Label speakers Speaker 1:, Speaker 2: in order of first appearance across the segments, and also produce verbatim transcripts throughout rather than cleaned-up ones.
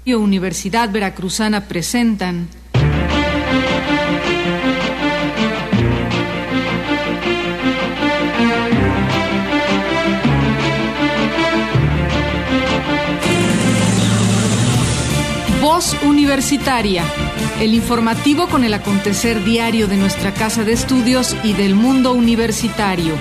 Speaker 1: Universidad Veracruzana presentan Voz Universitaria, el informativo con el acontecer diario de nuestra casa de estudios y del mundo universitario.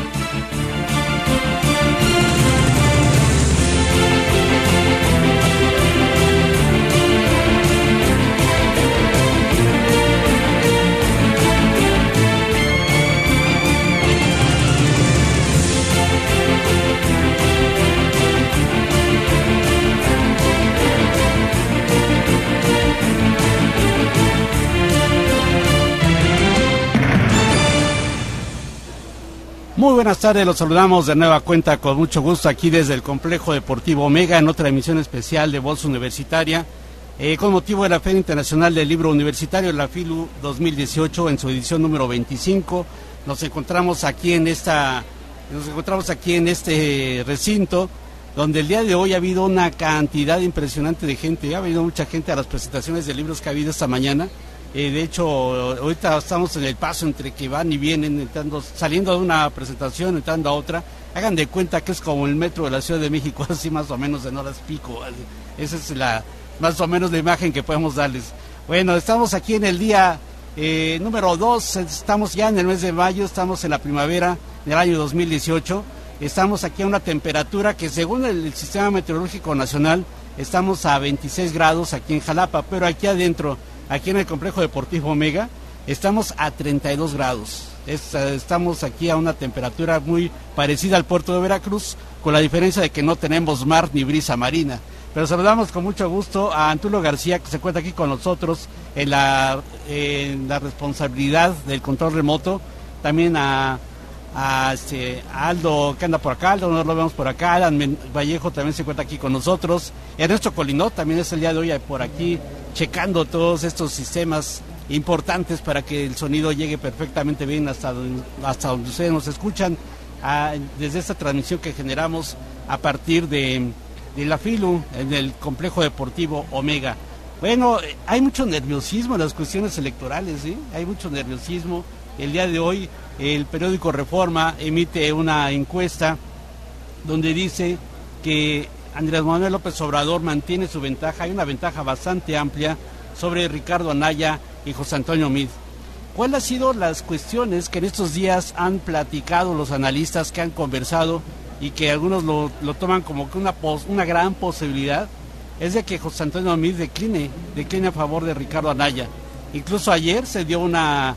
Speaker 2: Muy buenas tardes, los saludamos de nueva cuenta con mucho gusto aquí desde el Complejo Deportivo Omega en otra emisión especial de Voz Universitaria eh, con motivo de la Feria Internacional del Libro Universitario, la FILU dos mil dieciocho en su edición número veinticinco. Nos encontramos aquí en esta, nos encontramos aquí en este recinto donde el día de hoy ha habido una cantidad impresionante de gente, ha habido mucha gente a las presentaciones de libros que ha habido esta mañana. Eh, de hecho, ahorita estamos en el paso entre que van y vienen, entrando, saliendo de una presentación, entrando a otra. Hagan de cuenta que es como el metro de la Ciudad de México, así más o menos en horas pico. Esa es la más o menos la imagen que podemos darles. Bueno, estamos aquí en el día eh, número dos, estamos ya en el mes de mayo, estamos en la primavera del año dos mil dieciocho. Estamos aquí a una temperatura que según el, el Sistema Meteorológico Nacional, estamos a veintiséis grados aquí en Jalapa, pero aquí adentro, aquí en el Complejo Deportivo Omega, estamos a treinta y dos grados. Es, estamos aquí a una temperatura muy parecida al puerto de Veracruz, con la diferencia de que no tenemos mar ni brisa marina. Pero saludamos con mucho gusto a Antulio García, que se encuentra aquí con nosotros en la, en la responsabilidad del control remoto. También a, a, este, a Aldo, que anda por acá, Aldo no lo vemos por acá. Alan Vallejo también se encuentra aquí con nosotros. Ernesto Colinot también es el día de hoy por aquí, checando todos estos sistemas importantes para que el sonido llegue perfectamente bien hasta donde, hasta donde ustedes nos escuchan, a, desde esta transmisión que generamos a partir de, de la FILU en el Complejo Deportivo Omega. Bueno, hay mucho nerviosismo en las cuestiones electorales, ¿sí? Hay mucho nerviosismo. El día de hoy el periódico Reforma emite una encuesta donde dice que Andrés Manuel López Obrador mantiene su ventaja, hay una ventaja bastante amplia sobre Ricardo Anaya y José Antonio Meade. ¿Cuáles han sido las cuestiones que en estos días han platicado los analistas, que han conversado y que algunos lo, lo toman como que una, pos, una gran posibilidad? Es de que José Antonio Meade decline, decline a favor de Ricardo Anaya. Incluso ayer se dio una,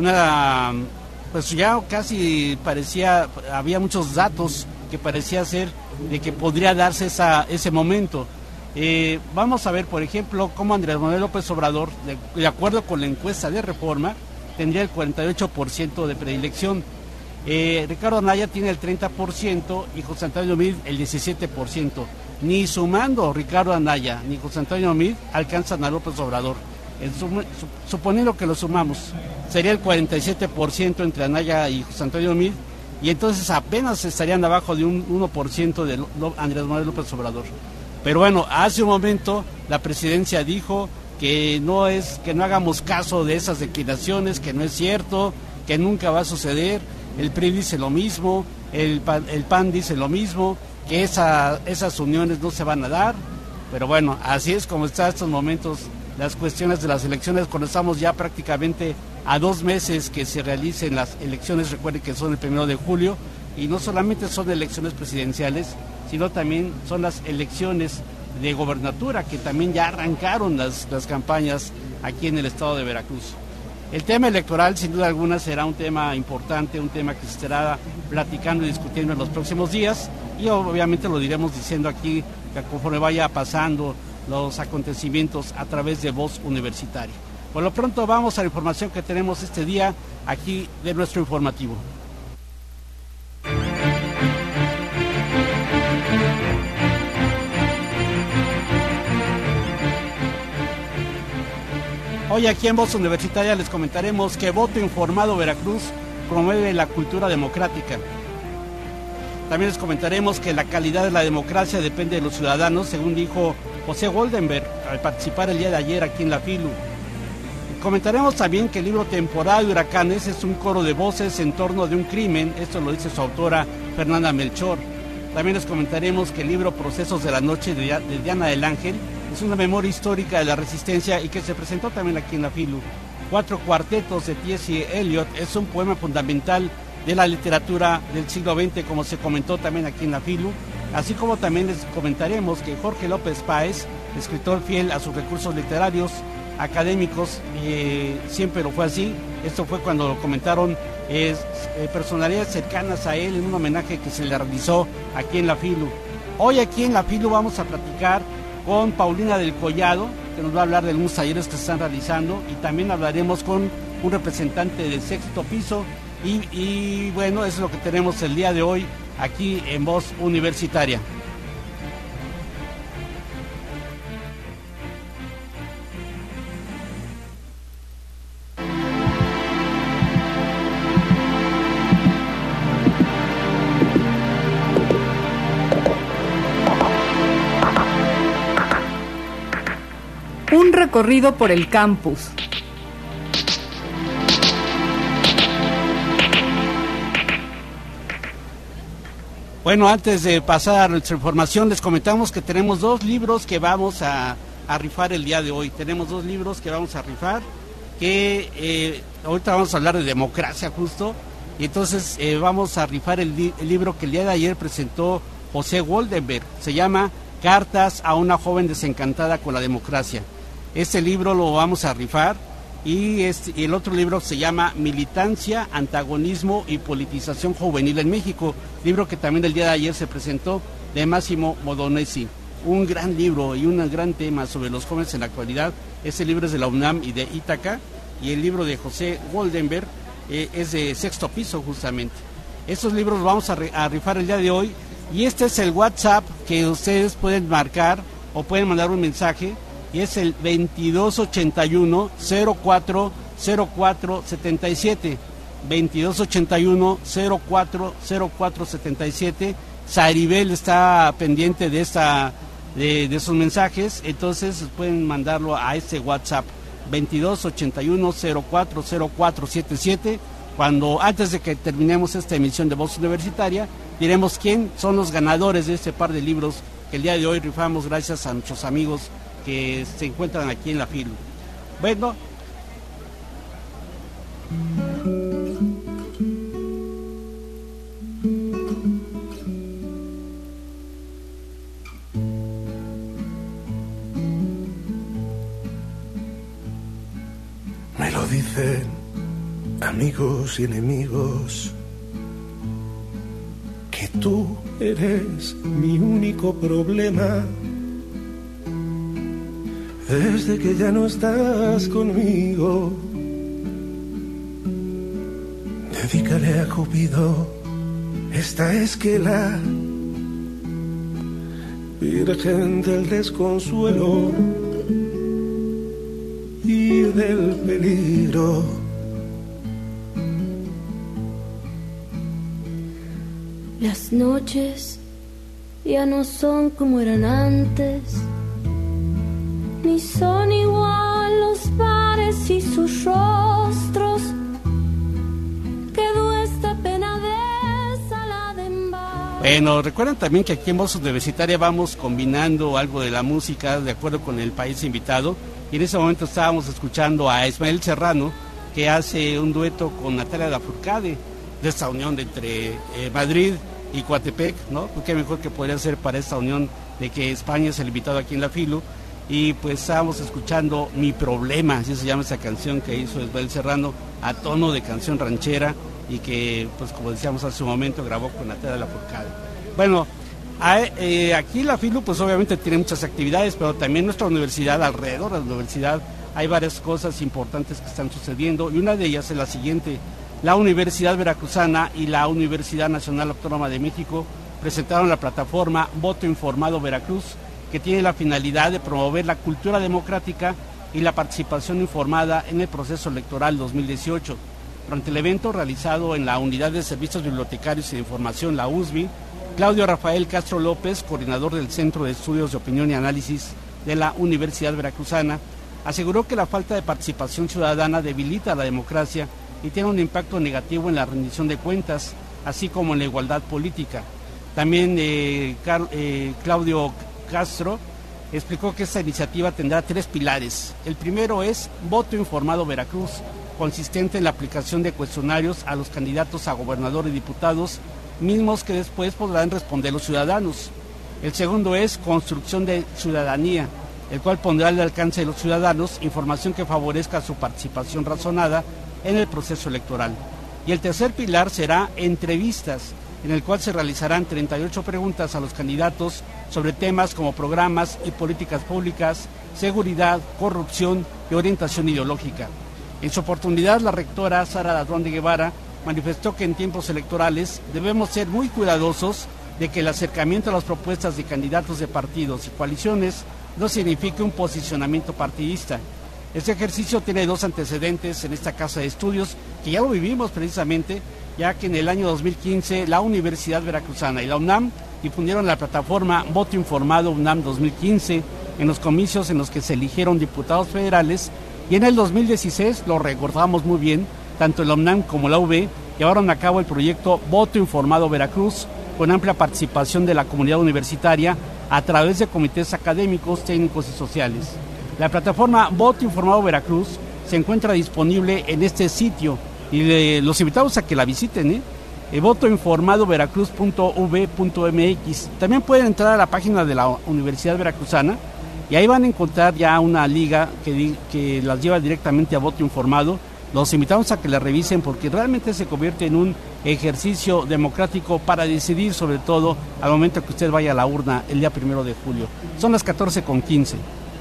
Speaker 2: una, pues ya casi parecía, había muchos datos que parecía ser de que podría darse esa, ese momento. Eh, vamos a ver, por ejemplo, cómo Andrés Manuel López Obrador, de, de acuerdo con la encuesta de Reforma, tendría el cuarenta y ocho por ciento de predilección. Eh, Ricardo Anaya tiene el treinta por ciento y José Antonio Meade el diecisiete por ciento. Ni sumando Ricardo Anaya ni José Antonio Meade alcanzan a López Obrador. El sum, su, suponiendo que lo sumamos, sería el cuarenta y siete por ciento entre Anaya y José Antonio Meade, y entonces apenas estarían abajo de un uno por ciento de Andrés Manuel López Obrador. Pero bueno, hace un momento la presidencia dijo que no es, que no hagamos caso de esas declinaciones, que no es cierto, que nunca va a suceder. El P R I dice lo mismo, el PAN, el PAN dice lo mismo, que esa, esas uniones no se van a dar. Pero bueno, así es como están estos momentos las cuestiones de las elecciones, cuando estamos ya prácticamente a dos meses que se realicen las elecciones. Recuerden que son el primero de julio, y no solamente son elecciones presidenciales, sino también son las elecciones de gobernatura, que también ya arrancaron las, las campañas aquí en el estado de Veracruz. El tema electoral, sin duda alguna, será un tema importante, un tema que se estará platicando y discutiendo en los próximos días, y obviamente lo diremos diciendo aquí conforme vaya pasando los acontecimientos a través de Voz Universitaria. Por lo pronto vamos a la información que tenemos este día aquí de nuestro informativo. Hoy aquí en Voz Universitaria les comentaremos que Voto Informado Veracruz promueve la cultura democrática. También les comentaremos que la calidad de la democracia depende de los ciudadanos, según dijo José Goldenberg, al participar el día de ayer aquí en la FILU. Comentaremos también que el libro Temporada de Huracanes es un coro de voces en torno de un crimen, esto lo dice su autora Fernanda Melchor. También les comentaremos que el libro Procesos de la Noche de Diana del Ángel es una memoria histórica de la resistencia y que se presentó también aquí en la FILU. Cuatro cuartetos de T S Eliot es un poema fundamental de la literatura del siglo veinte, como se comentó también aquí en la FILU, así como también les comentaremos que Jorge López Páez, escritor fiel a sus recursos literarios, académicos, eh, siempre lo fue así. Esto fue cuando lo comentaron eh, eh, personalidades cercanas a él en un homenaje que se le realizó aquí en la FILU. Hoy aquí en la FILU vamos a platicar con Paulina del Collado, que nos va a hablar de algunos talleres que se están realizando, y también hablaremos con un representante del sexto piso, y, y bueno, eso es lo que tenemos el día de hoy aquí en Voz Universitaria.
Speaker 1: Un recorrido por el campus.
Speaker 2: Bueno, antes de pasar a nuestra información, les comentamos que tenemos dos libros que vamos a, a rifar el día de hoy. Tenemos dos libros que vamos a rifar, que eh, ahorita vamos a hablar de democracia justo, y entonces eh, vamos a rifar el, li- el libro que el día de ayer presentó José Goldenberg. Se llama Cartas a una joven desencantada con la democracia. Este libro lo vamos a rifar, y, este, y el otro libro se llama Militancia, Antagonismo y Politización Juvenil en México, libro que también el día de ayer se presentó, de Máximo Modonesi. Un gran libro y un gran tema sobre los jóvenes en la actualidad. Este libro es de la UNAM y de Ítaca, y el libro de José Goldenberg eh, es de sexto piso justamente. Estos libros los vamos a, re, a rifar el día de hoy, y este es el WhatsApp que ustedes pueden marcar o pueden mandar un mensaje, y es el veintidós ochenta y uno cero cuatro cero cuatro setenta y siete, veintidós ochenta y uno cero cuatro cero cuatro setenta y siete. Saribel está pendiente de esta de, de sus mensajes, entonces pueden mandarlo a este WhatsApp veintidós ochenta y uno cero cuatro cero cuatro setenta y siete. Cuando antes de que terminemos esta emisión de Voz Universitaria, diremos quién son los ganadores de este par de libros que el día de hoy rifamos gracias a nuestros amigos que se encuentran aquí en la FILU. Bueno,
Speaker 3: me lo dicen amigos y enemigos, que tú eres mi único problema. Desde que ya no estás conmigo, dedícale a Cupido esta esquela, Virgen del desconsuelo y del peligro.
Speaker 4: Las noches ya no son como eran antes, ni son igual los bares y sus rostros. Quedó esta pena desalada en bar.
Speaker 2: Bueno, recuerden también que aquí en Voz Universitaria vamos combinando algo de la música de acuerdo con el país invitado, y en ese momento estábamos escuchando a Ismael Serrano, que hace un dueto con Natalia Lafourcade, de esta unión de entre eh, Madrid y Coatepec, ¿no? Porque mejor que podría ser para esta unión de que España es el invitado aquí en la FILU. Y pues estábamos escuchando Mi Problema, así se llama esa canción que hizo Ismael Serrano, a tono de canción ranchera, y que, pues como decíamos hace un momento, grabó con Natalia Lafourcade. Bueno, a, eh, aquí la FILU pues obviamente tiene muchas actividades, pero también nuestra universidad, alrededor de la universidad, hay varias cosas importantes que están sucediendo, y una de ellas es la siguiente. La Universidad Veracruzana y la Universidad Nacional Autónoma de México presentaron la plataforma Voto Informado Veracruz, que tiene la finalidad de promover la cultura democrática y la participación informada en el proceso electoral dos mil dieciocho. Durante el evento realizado en la Unidad de Servicios Bibliotecarios y de Información, la U S B I, Claudio Rafael Castro López, coordinador del Centro de Estudios de Opinión y Análisis de la Universidad Veracruzana, aseguró que la falta de participación ciudadana debilita la democracia y tiene un impacto negativo en la rendición de cuentas, así como en la igualdad política. También eh, Car- eh, Claudio Castro explicó que esta iniciativa tendrá tres pilares. El primero es Voto Informado Veracruz, consistente en la aplicación de cuestionarios a los candidatos a gobernador y diputados, mismos que después podrán responder los ciudadanos. El segundo es Construcción de Ciudadanía, el cual pondrá al alcance de los ciudadanos información que favorezca su participación razonada en el proceso electoral. Y el tercer pilar será Entrevistas, en el cual se realizarán treinta y ocho preguntas a los candidatos sobre temas como programas y políticas públicas, seguridad, corrupción y orientación ideológica. En su oportunidad, la rectora Sara Ladrón de Guevara manifestó que en tiempos electorales debemos ser muy cuidadosos de que el acercamiento a las propuestas de candidatos de partidos y coaliciones no signifique un posicionamiento partidista. Este ejercicio tiene dos antecedentes en esta casa de estudios, que ya lo vivimos precisamente, ya que en el año dos mil quince la Universidad Veracruzana y la UNAM difundieron la plataforma Voto Informado UNAM dos mil quince en los comicios en los que se eligieron diputados federales, y en el dos mil dieciséis, lo recordamos muy bien, tanto la UNAM como la U B llevaron a cabo el proyecto Voto Informado Veracruz, con amplia participación de la comunidad universitaria a través de comités académicos, técnicos y sociales. La plataforma Voto Informado Veracruz se encuentra disponible en este sitio y le, los invitamos a que la visiten, ¿eh? eh, voto informado veracruz punto u b punto m x. También pueden entrar a la página de la Universidad Veracruzana y ahí van a encontrar ya una liga que, que las lleva directamente a Voto Informado. Los invitamos a que la revisen porque realmente se convierte en un ejercicio democrático para decidir, sobre todo al momento que usted vaya a la urna el día primero de julio. Son las catorce con quince.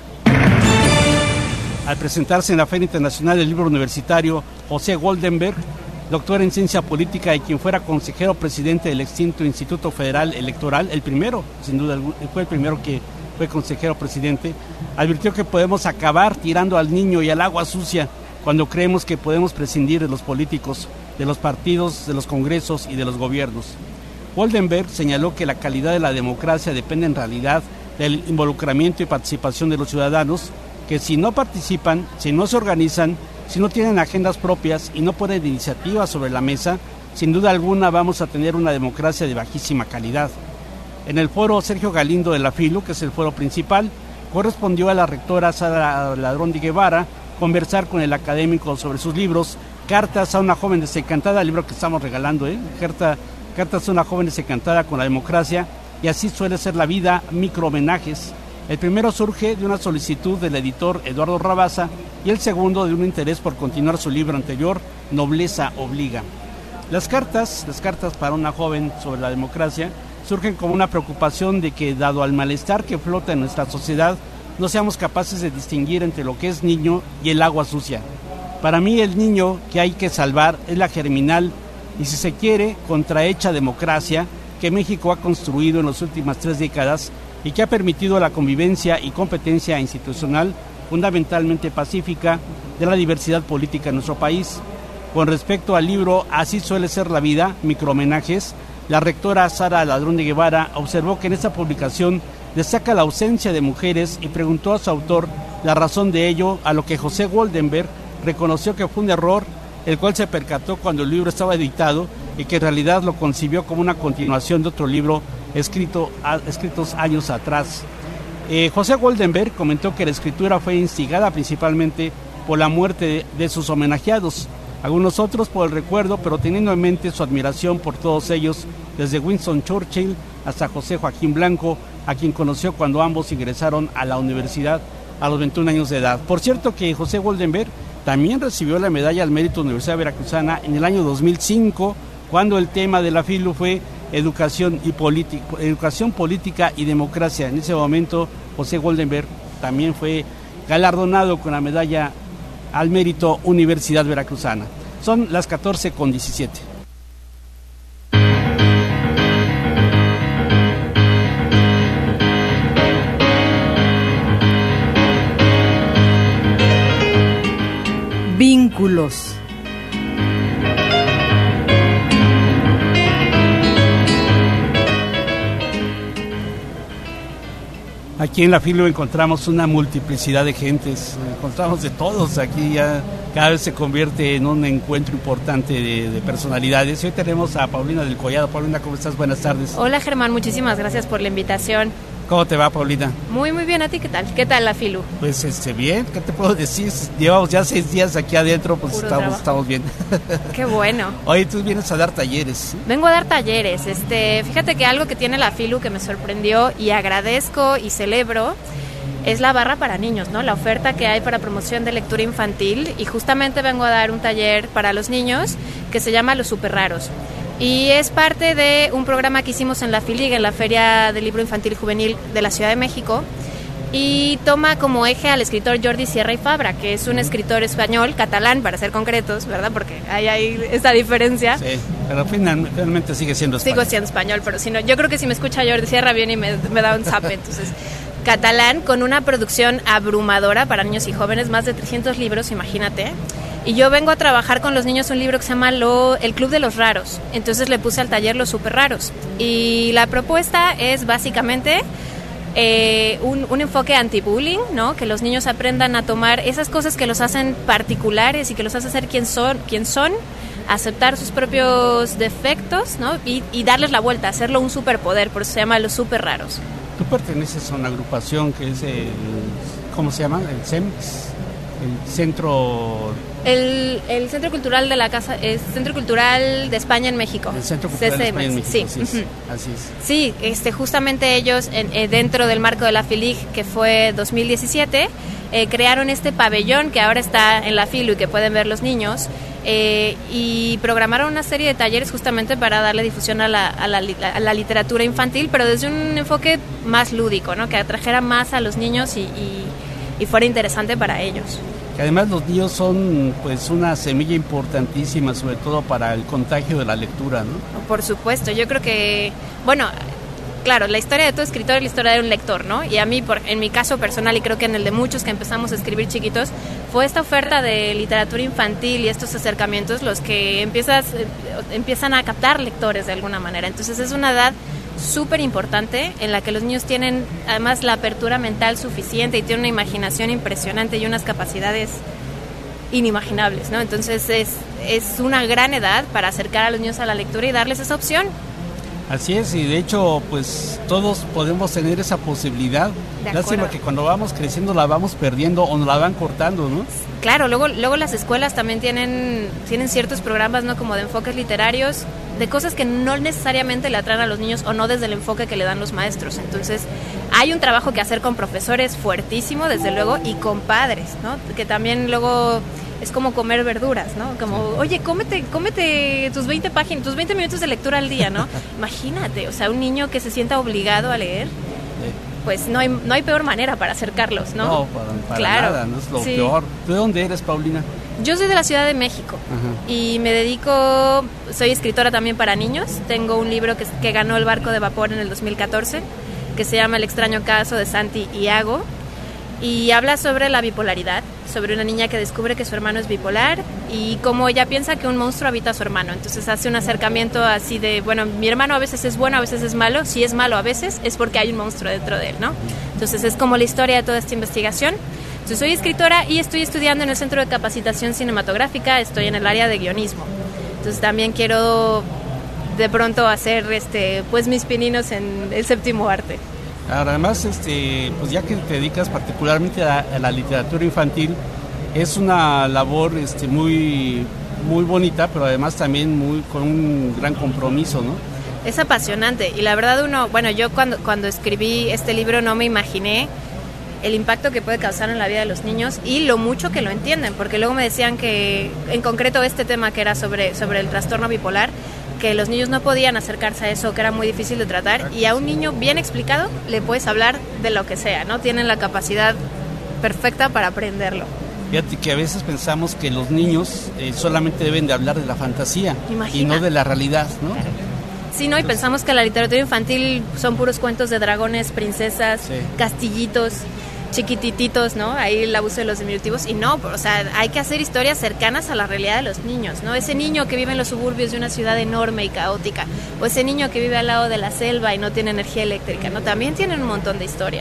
Speaker 2: Al presentarse en la Feria Internacional del Libro Universitario, José Goldenberg, doctor en Ciencia Política y quien fuera consejero presidente del extinto Instituto Federal Electoral, el primero, sin duda, fue el primero que fue consejero presidente, advirtió que podemos acabar tirando al niño y al agua sucia cuando creemos que podemos prescindir de los políticos, de los partidos, de los congresos y de los gobiernos. Goldenberg señaló que la calidad de la democracia depende en realidad del involucramiento y participación de los ciudadanos, que si no participan, si no se organizan, si no tienen agendas propias y no ponen iniciativas sobre la mesa, sin duda alguna vamos a tener una democracia de bajísima calidad. En el foro, Sergio Galindo de la FILU, que es el foro principal, correspondió a la rectora Sara Ladrón de Guevara conversar con el académico sobre sus libros, Cartas a una joven desencantada, el libro que estamos regalando, ¿eh? Carta, Cartas a una joven desencantada con la democracia, y así suele ser la vida, micro-homenajes. El primero surge de una solicitud del editor Eduardo Rabasa y el segundo de un interés por continuar su libro anterior, Nobleza Obliga. Las cartas, las cartas para una joven sobre la democracia, surgen como una preocupación de que, dado al malestar que flota en nuestra sociedad, no seamos capaces de distinguir entre lo que es niño y el agua sucia. Para mí el niño que hay que salvar es la germinal y, si se quiere, contrahecha democracia que México ha construido en las últimas tres décadas y que ha permitido la convivencia y competencia institucional fundamentalmente pacífica de la diversidad política en nuestro país. Con respecto al libro Así suele ser la vida, microhomenajes, la rectora Sara Ladrón de Guevara observó que en esta publicación destaca la ausencia de mujeres y preguntó a su autor la razón de ello, a lo que José Goldenberg reconoció que fue un error, el cual se percató cuando el libro estaba editado y que en realidad lo concibió como una continuación de otro libro escrito a, escritos años atrás. Eh, José Goldenberg comentó que la escritura fue instigada principalmente por la muerte de, de sus homenajeados, algunos otros por el recuerdo, pero teniendo en mente su admiración por todos ellos, desde Winston Churchill hasta José Joaquín Blanco, a quien conoció cuando ambos ingresaron a la universidad a los veintiún años de edad. Por cierto que José Goldenberg también recibió la medalla al mérito de la Universidad Veracruzana en el año dos mil cinco, cuando el tema de la FILU fue Educación y política, educación política y democracia. En ese momento José Goldenberg también fue galardonado con la medalla al mérito Universidad Veracruzana. Son las catorce con diecisiete.
Speaker 1: Vínculos.
Speaker 2: Aquí en la Filo encontramos una multiplicidad de gentes, encontramos de todos, aquí ya cada vez se convierte en un encuentro importante de, de personalidades. Hoy tenemos a Paulina del Collado. Paulina, ¿cómo estás? Buenas tardes.
Speaker 5: Hola Germán, muchísimas gracias por la invitación.
Speaker 2: ¿Cómo te va, Paulina?
Speaker 5: Muy, muy bien. ¿A ti qué tal? ¿Qué tal la Filu?
Speaker 2: Pues este, bien, ¿qué te puedo decir? Llevamos ya seis días aquí adentro, pues estamos, estamos bien.
Speaker 5: Qué bueno.
Speaker 2: Oye, tú vienes a dar talleres, ¿sí?
Speaker 5: Vengo a dar talleres. Este, fíjate que algo que tiene la Filu que me sorprendió y agradezco y celebro es la barra para niños, ¿no? La oferta que hay para promoción de lectura infantil, y justamente vengo a dar un taller para los niños que se llama Los Super Raros. Y es parte de un programa que hicimos en la FILIG, en la Feria del Libro Infantil y Juvenil de la Ciudad de México, y toma como eje al escritor Jordi Sierra y Fabra, que es un escritor español, catalán para ser concretos, ¿verdad? Porque hay, hay esa diferencia.
Speaker 2: Sí, pero finalmente sigue siendo español.
Speaker 5: Sigo siendo español, pero si no, yo creo que si me escucha Jordi Sierra viene y me, me da un zape, entonces... Catalán, con una producción abrumadora para niños y jóvenes, más de trescientos libros, imagínate. Y yo vengo a trabajar con los niños un libro que se llama Lo, El Club de los Raros. Entonces le puse al taller Los Super Raros. Y la propuesta es básicamente eh, un, un enfoque anti-bullying, ¿no? Que los niños aprendan a tomar esas cosas que los hacen particulares y que los hace ser quien son, quien son, aceptar sus propios defectos, ¿no? Y, y darles la vuelta, hacerlo un superpoder, por eso se llama Los Super Raros.
Speaker 2: Tú perteneces a una agrupación que es el, ¿cómo se llama? El C E M S, el Centro...
Speaker 5: El, el Centro Cultural de la Casa, es Centro Cultural de España en México.
Speaker 2: El Centro Cultural de España en México,
Speaker 5: sí.
Speaker 2: Así es. Uh-huh. Así es.
Speaker 5: Sí, este, justamente ellos, en, eh, dentro del marco de la FILIG, que fue dos mil diecisiete, eh, crearon este pabellón que ahora está en la Filu y que pueden ver los niños, eh, y programaron una serie de talleres justamente para darle difusión a la, a la, a la literatura infantil, pero desde un enfoque más lúdico, ¿no? Que atrajera más a los niños y, y, y fuera interesante para ellos.
Speaker 2: Que además los niños son pues una semilla importantísima, sobre todo para el contagio de la lectura, ¿no?
Speaker 5: Por supuesto, yo creo que, bueno, claro, la historia de todo escritor es la historia de un lector, ¿no? Y a mí, por, en mi caso personal, y creo que en el de muchos que empezamos a escribir chiquitos, fue esta oferta de literatura infantil y estos acercamientos los que empiezas, empiezan a captar lectores de alguna manera. Entonces es una edad súper importante en la que los niños tienen además la apertura mental suficiente y tienen una imaginación impresionante y unas capacidades inimaginables, ¿no? Entonces es, es una gran edad para acercar a los niños a la lectura y darles esa opción.
Speaker 2: Así es, y de hecho pues todos podemos tener esa posibilidad. Lástima que cuando vamos creciendo la vamos perdiendo o nos la van cortando, ¿no?
Speaker 5: Claro, luego luego las escuelas también tienen tienen ciertos programas, ¿no? Como de enfoques literarios, de cosas que no necesariamente le atraen a los niños o no desde el enfoque que le dan los maestros. Entonces hay un trabajo que hacer con profesores fuertísimo, desde luego, y con padres, ¿no? Que también luego es como comer verduras, ¿no? Como, oye, cómete, cómete tus veinte páginas, tus veinte minutos de lectura al día, ¿no? Imagínate, o sea, un niño que se sienta obligado a leer, pues no hay, no hay peor manera para acercarlos, ¿no?
Speaker 2: No, para, para
Speaker 5: claro,
Speaker 2: nada, no es lo
Speaker 5: sí.
Speaker 2: peor. ¿De dónde eres, Paulina?
Speaker 5: Yo soy de la Ciudad de México. Ajá. Y me dedico, soy escritora también para niños. Tengo un libro que, que ganó el Barco de Vapor en el dos mil catorce, que se llama El extraño caso de Santi Iago, y habla sobre la bipolaridad, sobre una niña que descubre que su hermano es bipolar y cómo ella piensa que un monstruo habita a su hermano. Entonces hace un acercamiento así de, bueno, mi hermano a veces es bueno, a veces es malo. Si es malo a veces es porque hay un monstruo dentro de él, ¿no? Entonces es como la historia de toda esta investigación. Entonces soy escritora y estoy estudiando en el Centro de Capacitación Cinematográfica, estoy en el área de guionismo. Entonces también quiero de pronto hacer este, pues mis pininos en el séptimo arte.
Speaker 2: Además, este, pues ya que te dedicas particularmente a, a la literatura infantil, es una labor este, muy, muy bonita, pero además también muy con un gran compromiso, ¿no?
Speaker 5: Es apasionante y la verdad uno, bueno, yo cuando, cuando escribí este libro no me imaginé el impacto que puede causar en la vida de los niños y lo mucho que lo entienden, porque luego me decían que, en concreto este tema que era sobre, sobre el trastorno bipolar, que los niños no podían acercarse a eso, que era muy difícil de tratar, y a un niño bien explicado le puedes hablar de lo que sea, ¿no? Tienen la capacidad perfecta para aprenderlo.
Speaker 2: Fíjate que a veces pensamos que los niños eh, solamente deben de hablar de la fantasía. Imagina. Y no de la realidad, ¿no?
Speaker 5: Claro. Sí, ¿no? Y Entonces, pensamos que la literatura infantil son puros cuentos de dragones, princesas, sí. castillitos, chiquitititos, ¿no? Ahí el abuso de los diminutivos, y no, o sea, hay que hacer historias cercanas a la realidad de los niños, ¿no? Ese niño que vive en los suburbios de una ciudad enorme y caótica, o ese niño que vive al lado de la selva y no tiene energía eléctrica, ¿no? También tienen un montón de historias.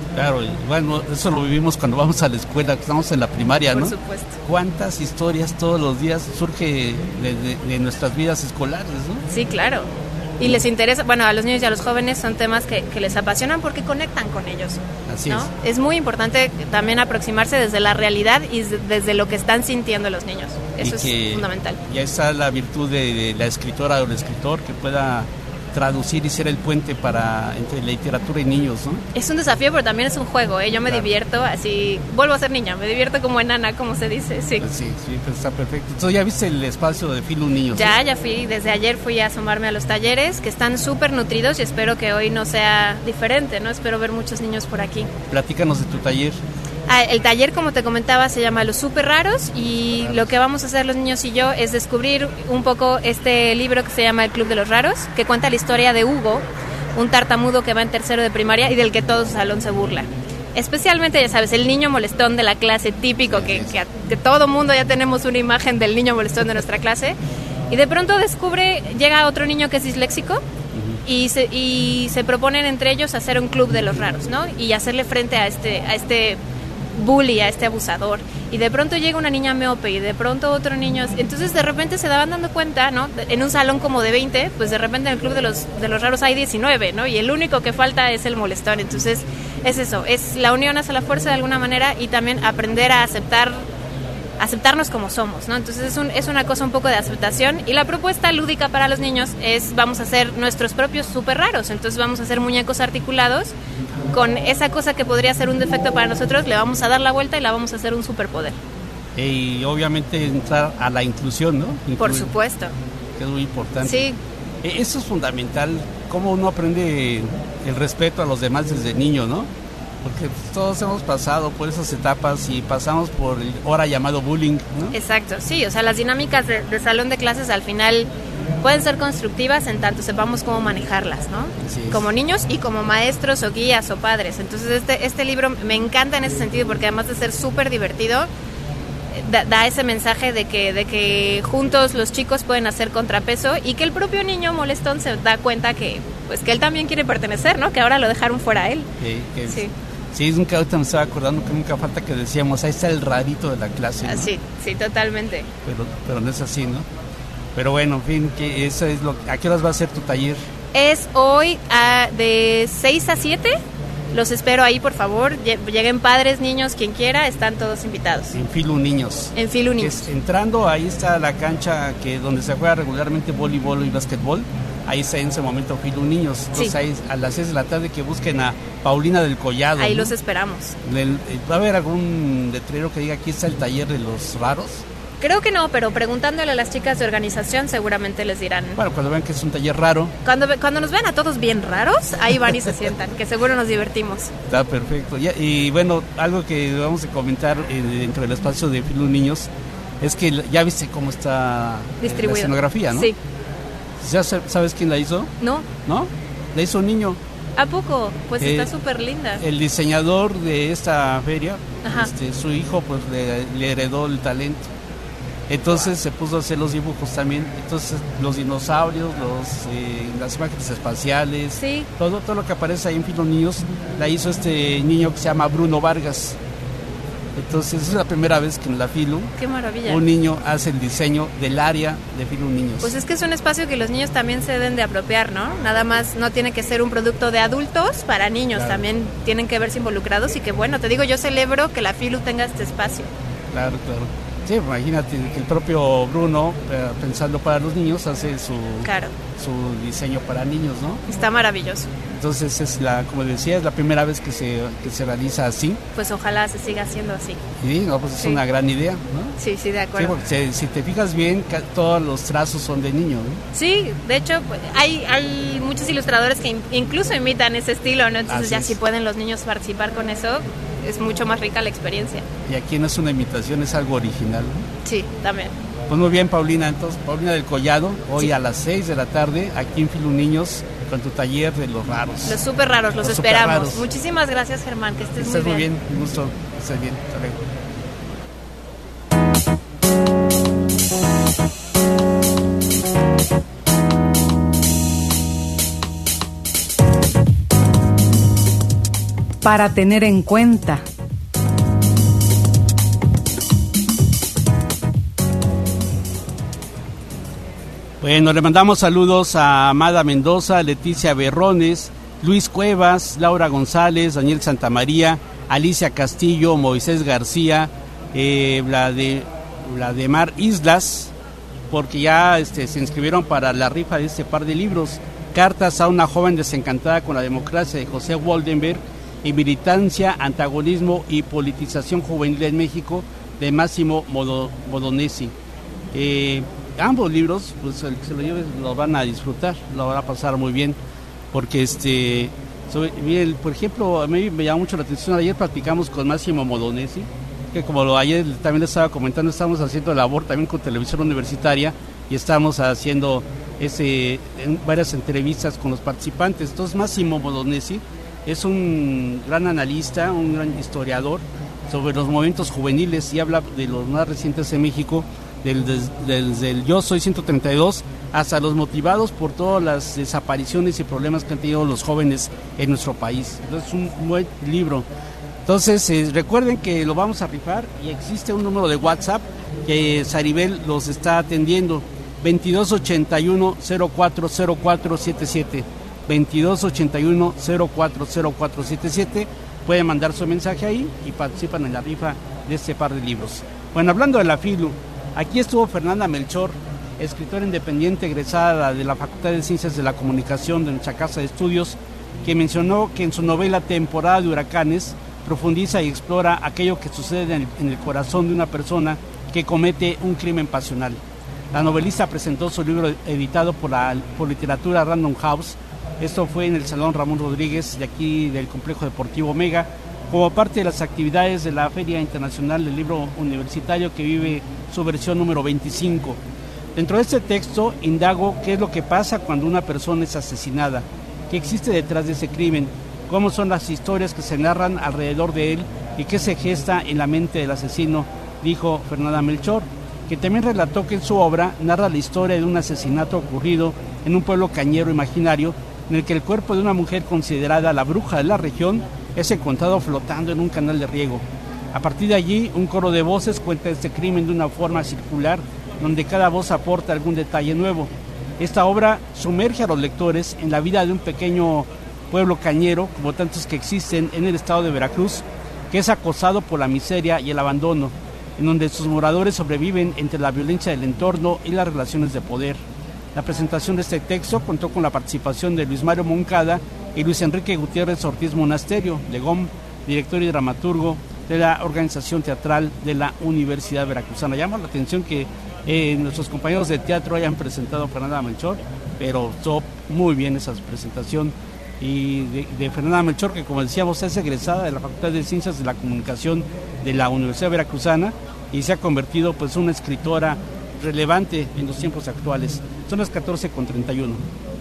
Speaker 2: Claro, y bueno, eso lo vivimos cuando vamos a la escuela, estamos en la primaria, ¿no?
Speaker 5: Por supuesto.
Speaker 2: ¿Cuántas historias todos los días surge de, de, de nuestras vidas escolares, no?
Speaker 5: Sí, claro. Y les interesa, bueno, a los niños y a los jóvenes son temas que, que les apasionan porque conectan con ellos.
Speaker 2: Así
Speaker 5: ¿no?
Speaker 2: es.
Speaker 5: Es muy importante también aproximarse desde la realidad y desde lo que están sintiendo los niños. Eso es fundamental.
Speaker 2: Y ahí está la virtud de, de la escritora o el escritor que pueda traducir y ser el puente para entre literatura y niños, ¿no?
Speaker 5: Es un desafío, pero también es un juego, ¿eh? Yo me claro. divierto así, vuelvo a ser niña, me divierto como enana, como se dice, sí.
Speaker 2: Sí, sí, pues está perfecto. Entonces, ¿ya viste el espacio de Filu Niños?
Speaker 5: Ya,
Speaker 2: ¿sí?
Speaker 5: ya fui, desde ayer fui a asomarme a los talleres, que están súper nutridos y espero que hoy no sea diferente, ¿no? Espero ver muchos niños por aquí.
Speaker 2: Platícanos de tu taller.
Speaker 5: Ah, el taller, como te comentaba, se llama Los Súper Raros y
Speaker 2: Raros.
Speaker 5: Lo que vamos a hacer los niños y yo es descubrir un poco este libro que se llama El Club de los Raros, que cuenta la historia de Hugo, un tartamudo que va en tercero de primaria y del que todo su salón se burla. Especialmente, ya sabes, el niño molestón de la clase típico, que, que de todo mundo ya tenemos una imagen del niño molestón de nuestra clase, y de pronto descubre, llega otro niño que es disléxico, y se, y se proponen entre ellos hacer un club de los raros, ¿no? Y hacerle frente a este... A este bully, a este abusador, y de pronto llega una niña miope y de pronto otro niño, entonces de repente se daban dando cuenta, ¿no? En un salón como de veinte, pues de repente en el club de los de los raros hay diecinueve, ¿no? Y el único que falta es el molestón. Entonces es eso, es la unión hace la fuerza de alguna manera y también aprender a aceptar aceptarnos como somos, ¿no? Entonces es, un, es una cosa un poco de aceptación, y la propuesta lúdica para los niños es vamos a hacer nuestros propios súper raros. Entonces vamos a hacer muñecos articulados con esa cosa que podría ser un defecto para nosotros, le vamos a dar la vuelta y la vamos a hacer un superpoder.
Speaker 2: Y obviamente entrar a la inclusión, ¿no? Incluir,
Speaker 5: por supuesto.
Speaker 2: Que es muy importante.
Speaker 5: Sí.
Speaker 2: Eso es fundamental, cómo uno aprende el respeto a los demás desde niño, ¿no? Porque todos hemos pasado por esas etapas y pasamos por el ahora llamado bullying, ¿no?
Speaker 5: Exacto, sí, o sea, las dinámicas de, de salón de clases al final pueden ser constructivas en tanto sepamos cómo manejarlas, ¿no? Como niños y como maestros o guías o padres. Entonces este, este libro me encanta en ese sentido porque además de ser súper divertido, da, da ese mensaje de que, de que juntos los chicos pueden hacer contrapeso y que el propio niño molestón se da cuenta que, pues, que él también quiere pertenecer, ¿no? Que ahora lo dejaron fuera a él.
Speaker 2: Sí, que es,
Speaker 5: sí.
Speaker 2: Sí, nunca, ahorita me estaba acordando que nunca falta que decíamos, ahí está el rarito de la clase, ¿no?
Speaker 5: Sí, sí, totalmente.
Speaker 2: Pero, pero no es así, ¿no? Pero bueno, en fin, que eso es lo. ¿A qué horas va a ser tu taller?
Speaker 5: Es hoy a, de seis a siete. Los espero ahí, por favor. Lleguen padres, niños, quien quiera, están todos invitados.
Speaker 2: En Filu Niños.
Speaker 5: En Filu Niños.
Speaker 2: Es, entrando, ahí está la cancha que donde se juega regularmente voleibol y básquetbol. Ahí está en ese momento Filu Niños. Entonces, sí. Ahí a las seis de la tarde que busquen a Paulina del Collado.
Speaker 5: Ahí, ¿no? Los esperamos.
Speaker 2: El, ¿Va a haber algún letrero que diga aquí está el taller de los raros?
Speaker 5: Creo que no, pero preguntándole a las chicas de organización seguramente les dirán.
Speaker 2: Bueno, cuando vean que es un taller raro.
Speaker 5: Cuando cuando nos vean a todos bien raros, ahí van y se sientan, que seguro nos divertimos.
Speaker 2: Está perfecto. Ya, y bueno, algo que vamos a comentar eh, dentro del espacio de Filu Niños es que ya viste cómo está
Speaker 5: distribuida
Speaker 2: la escenografía, ¿no?
Speaker 5: Sí.
Speaker 2: ¿Ya sabes quién la hizo?
Speaker 5: No.
Speaker 2: ¿No? La hizo un niño.
Speaker 5: ¿A poco? Pues
Speaker 2: eh,
Speaker 5: está súper linda.
Speaker 2: El diseñador de esta feria, este, su hijo pues le, le heredó el talento. Entonces se puso a hacer los dibujos también. Entonces los dinosaurios, los eh, las imágenes espaciales,
Speaker 5: sí.
Speaker 2: todo todo lo que aparece ahí en Filu Niños la hizo este niño que se llama Bruno Vargas. Entonces es la primera vez que en la Filu
Speaker 5: ¡Qué maravilla!
Speaker 2: Un niño hace el diseño del área de Filu Niños.
Speaker 5: Pues es que es un espacio que los niños también se deben de apropiar, ¿no? Nada más no tiene que ser un producto de adultos para niños, claro. También tienen que verse involucrados y que bueno, te digo, yo celebro que la Filu tenga este espacio.
Speaker 2: Claro, claro. Sí, imagínate que el propio Bruno, eh, pensando para los niños, hace su,
Speaker 5: claro.
Speaker 2: su diseño para niños, ¿no?
Speaker 5: Está maravilloso.
Speaker 2: Entonces, es la, como decía, es la primera vez que se, que se realiza así.
Speaker 5: Pues ojalá se siga haciendo así.
Speaker 2: Y no, pues es sí. Una gran idea, ¿no?
Speaker 5: Sí, sí, de acuerdo.
Speaker 2: Sí, porque si, si te fijas bien, todos los trazos son de niño, ¿no?
Speaker 5: Sí, de hecho, hay, hay muchos ilustradores que incluso imitan ese estilo, ¿no? Entonces así ya es. Si pueden los niños participar con eso, es mucho más rica la experiencia.
Speaker 2: Y aquí no es una imitación, es algo original, ¿no?
Speaker 5: Sí, también.
Speaker 2: Pues muy bien, Paulina. Entonces, Paulina del Collado, hoy sí. A las seis de la tarde, aquí en Filu Niños, con tu taller de los raros.
Speaker 5: Los súper raros, los, los esperamos. Raros. Muchísimas gracias, Germán, que estés,
Speaker 2: estés
Speaker 5: muy bien.
Speaker 2: muy bien, un gusto, que estés bien. Hasta luego.
Speaker 1: para tener en cuenta.
Speaker 2: Bueno, le mandamos saludos a Amada Mendoza, Leticia Berrones, Luis Cuevas, Laura González, Daniel Santamaría, Alicia Castillo, Moisés García, eh, la de Vladimar Islas, porque ya este, se inscribieron para la rifa de este par de libros, Cartas a una joven desencantada con la democracia, de José Waldenberg, y Militancia, Antagonismo y Politización Juvenil en México, de Máximo Modo, Modonesi. Eh, ambos libros, pues el que se lo lleve lo van a disfrutar, lo van a pasar muy bien, porque este, sobre, miren, por ejemplo, a mí me llama mucho la atención, ayer platicamos con Máximo Modonesi, que como lo ayer también les estaba comentando, estamos haciendo labor también con Televisión Universitaria y estamos haciendo ese, en varias entrevistas con los participantes. Entonces Máximo Modonesi es un gran analista, un gran historiador sobre los movimientos juveniles y habla de los más recientes en México, del, des, del, del Yo Soy ciento treinta y dos hasta los motivados por todas las desapariciones y problemas que han tenido los jóvenes en nuestro país. Entonces es un buen libro. Entonces eh, recuerden que lo vamos a rifar y existe un número de WhatsApp que Saribel los está atendiendo, veintidós ochenta y uno cero cuatro cero cuatro siete siete, veintidós ochenta y uno cero cuatro cero cuatro siete siete. Pueden mandar su mensaje ahí y participan en la rifa de este par de libros. Bueno, hablando de la FILU, aquí estuvo Fernanda Melchor, escritora independiente egresada de la Facultad de Ciencias de la Comunicación de nuestra casa de estudios, que mencionó que en su novela Temporada de Huracanes profundiza y explora aquello que sucede en el, en el corazón de una persona que comete un crimen pasional. La novelista presentó su libro editado por la por Literatura Random House. Esto fue en el Salón Ramón Rodríguez de aquí del Complejo Deportivo Mega, como parte de las actividades de la Feria Internacional del Libro Universitario, que vive su versión número veinticinco. Dentro de este texto indago qué es lo que pasa cuando una persona es asesinada, qué existe detrás de ese crimen, cómo son las historias que se narran alrededor de él y qué se gesta en la mente del asesino, dijo Fernanda Melchor, que también relató que en su obra narra la historia de un asesinato ocurrido en un pueblo cañero imaginario, en el que el cuerpo de una mujer considerada la bruja de la región es encontrado flotando en un canal de riego. A partir de allí, un coro de voces cuenta este crimen de una forma circular, donde cada voz aporta algún detalle nuevo. Esta obra sumerge a los lectores en la vida de un pequeño pueblo cañero, como tantos que existen en el estado de Veracruz, que es acosado por la miseria y el abandono, en donde sus moradores sobreviven entre la violencia del entorno y las relaciones de poder. La presentación de este texto contó con la participación de Luis Mario Moncada y Luis Enrique Gutiérrez Ortiz Monasterio, Legón, director y dramaturgo de la Organización Teatral de la Universidad Veracruzana. Llama la atención que eh, nuestros compañeros de teatro hayan presentado a Fernanda Melchor, pero estuvo muy bien esa presentación. Y de, de Fernanda Melchor, que como decíamos es egresada de la Facultad de Ciencias de la Comunicación de la Universidad Veracruzana y se ha convertido pues una escritora relevante en los tiempos actuales. Son las catorce con treinta y uno.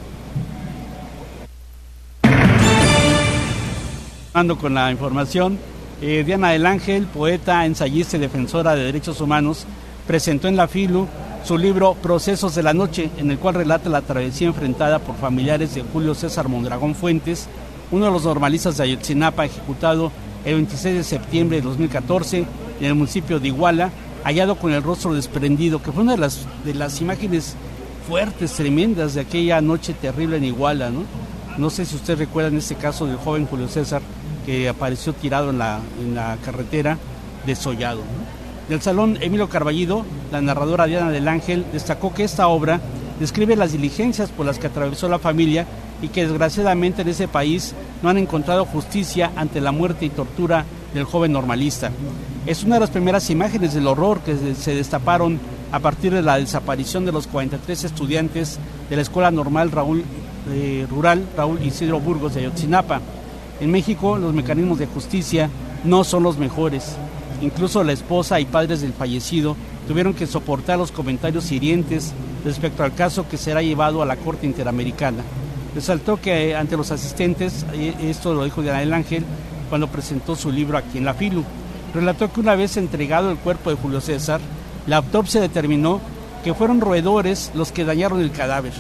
Speaker 2: Ando con la información. Eh, Diana del Ángel, poeta, ensayista y defensora de derechos humanos, presentó en la FILU su libro Procesos de la Noche, en el cual relata la travesía enfrentada por familiares de Julio César Mondragón Fuentes, uno de los normalistas de Ayotzinapa, ejecutado el veintiséis de septiembre de dos mil catorce en el municipio de Iguala, hallado con el rostro desprendido, que fue una de las, de las imágenes fuertes, tremendas de aquella noche terrible en Iguala, ¿no? No sé si usted recuerda en este caso del joven Julio César, que apareció tirado en la, en la carretera, desollado, ¿no? Del Salón Emilio Carballido, la narradora Diana del Ángel destacó que esta obra describe las diligencias por las que atravesó la familia y que desgraciadamente en ese país no han encontrado justicia ante la muerte y tortura del joven normalista. Es una de las primeras imágenes del horror que se destaparon a partir de la desaparición de los cuarenta y tres estudiantes de la Escuela Normal Raúl, eh, Rural Raúl Isidro Burgos de Ayotzinapa. En México los mecanismos de justicia no son los mejores. Incluso la esposa y padres del fallecido tuvieron que soportar los comentarios hirientes respecto al caso que será llevado a la Corte Interamericana. Resaltó que ante los asistentes, esto lo dijo Diana del Ángel cuando presentó su libro aquí en la FILU, relató que una vez entregado el cuerpo de Julio César, la autopsia determinó que fueron roedores los que dañaron el cadáver.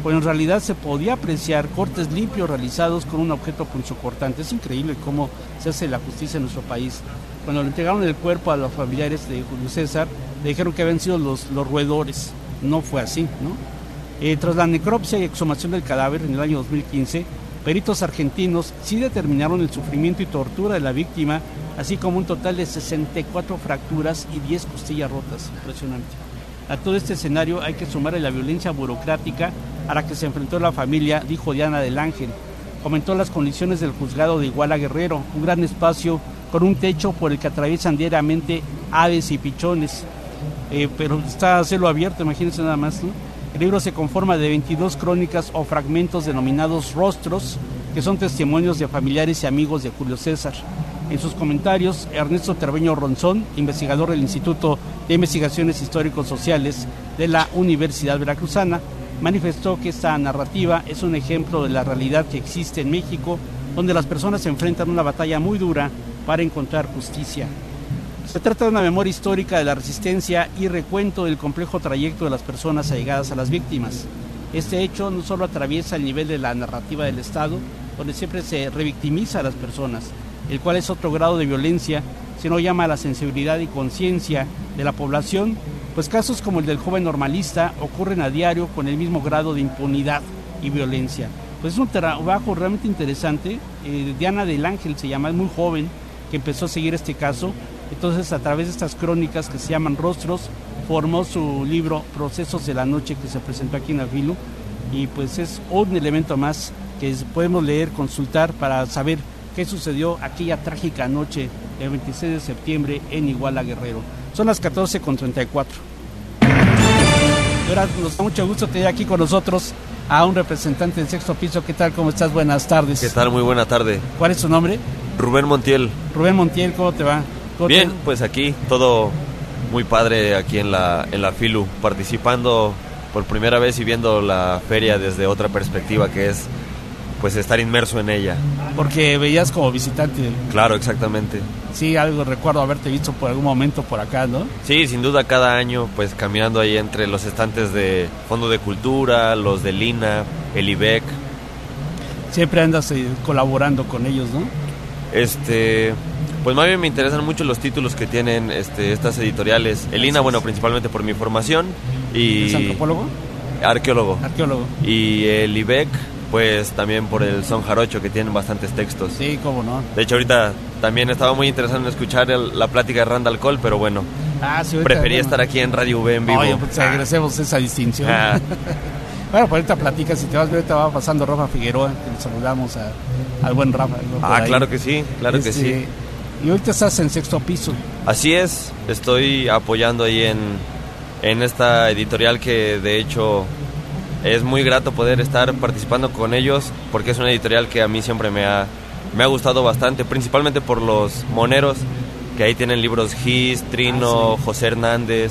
Speaker 2: pues en realidad se podía apreciar cortes limpios realizados con un objeto punzocortante. Es increíble cómo se hace la justicia en nuestro país. Cuando le entregaron el cuerpo a los familiares de Julio César, le dijeron que habían sido los, los roedores. No fue así, ¿no? Eh, tras la necropsia y exhumación del cadáver en el año dos mil quince, peritos argentinos sí determinaron el sufrimiento y tortura de la víctima, así como un total de sesenta y cuatro fracturas y diez costillas rotas. Impresionante. A todo este escenario hay que sumarle la violencia burocrática a la que se enfrentó la familia, dijo Diana del Ángel. Comentó las condiciones del juzgado de Iguala Guerrero, un gran espacio con un techo por el que atraviesan diariamente aves y pichones. Eh, pero está a cielo abierto, imagínense nada más, ¿no? El libro se conforma de veintidós crónicas o fragmentos denominados rostros, que son testimonios de familiares y amigos de Julio César. En sus comentarios, Ernesto Terveño Ronzón, investigador del Instituto de Investigaciones Históricos Sociales de la Universidad Veracruzana, manifestó que esta narrativa es un ejemplo de la realidad que existe en México, donde las personas se enfrentan a una batalla muy dura para encontrar justicia. Se trata de una memoria histórica de la resistencia y recuento del complejo trayecto de las personas allegadas a las víctimas. Este hecho no solo atraviesa el nivel de la narrativa del Estado, donde siempre se revictimiza a las personas, el cual es otro grado de violencia, sino llama a la sensibilidad y conciencia de la población, pues casos como el del joven normalista ocurren a diario con el mismo grado de impunidad y violencia. Pues es un trabajo realmente interesante. eh, Diana del Ángel se llama, es muy joven, que empezó a seguir este caso. Entonces, a través de estas crónicas que se llaman Rostros, formó su libro Procesos de la Noche, que se presentó aquí en Afilu, y pues es un elemento más que podemos leer, consultar para saber qué sucedió aquella trágica noche del veintiséis de septiembre en Iguala Guerrero. Son las catorce con treinta y cuatro. Ahora nos da mucho gusto tener aquí con nosotros a un representante del Sexto Piso. ¿Qué tal? ¿Cómo estás? Buenas tardes.
Speaker 6: ¿Qué tal? Muy buena tarde.
Speaker 2: ¿Cuál es su nombre?
Speaker 6: Rubén Montiel.
Speaker 2: Rubén Montiel, ¿cómo te va?
Speaker 6: Bien, pues aquí todo muy padre aquí en la en la Filu, participando por primera vez y viendo la feria desde otra perspectiva, que es pues estar inmerso en ella.
Speaker 2: Porque veías como visitante.
Speaker 6: Claro, exactamente.
Speaker 2: Sí, algo recuerdo haberte visto por algún momento por acá, ¿no?
Speaker 6: Sí, sin duda cada año pues caminando ahí entre los estantes de Fondo de Cultura, los de Lina, el I B E C.
Speaker 2: Siempre andas eh, colaborando con ellos, ¿no?
Speaker 6: Este... Pues más bien me interesan mucho los títulos que tienen este, estas editoriales. El I N A, bueno, principalmente por mi formación. Y
Speaker 2: ¿es antropólogo?
Speaker 6: Arqueólogo.
Speaker 2: Arqueólogo.
Speaker 6: Y el I B E C, pues también por el son jarocho, que tienen bastantes textos.
Speaker 2: Sí, cómo no.
Speaker 6: De hecho, ahorita también estaba muy interesado en escuchar el, la plática de Randall Cole, pero bueno,
Speaker 2: ah, sí,
Speaker 6: preferí
Speaker 2: bueno.
Speaker 6: estar aquí en Radio V en vivo.
Speaker 2: Oye, pues agradecemos esa distinción.
Speaker 6: Ah.
Speaker 2: Bueno, pues ahorita platicas, si te vas a ver, ahorita va pasando Rafa Figueroa, que le saludamos a, al buen Rafa. ¿No?
Speaker 6: Ah, claro que sí, claro
Speaker 2: este,
Speaker 6: que sí.
Speaker 2: Y ahorita estás en Sexto Piso.
Speaker 6: Así es, estoy apoyando ahí en, en esta editorial que de hecho es muy grato poder estar participando con ellos, porque es una editorial que a mí siempre me ha, me ha gustado bastante, principalmente por los moneros, que ahí tienen libros Gis, Trino, ah, sí. José Hernández,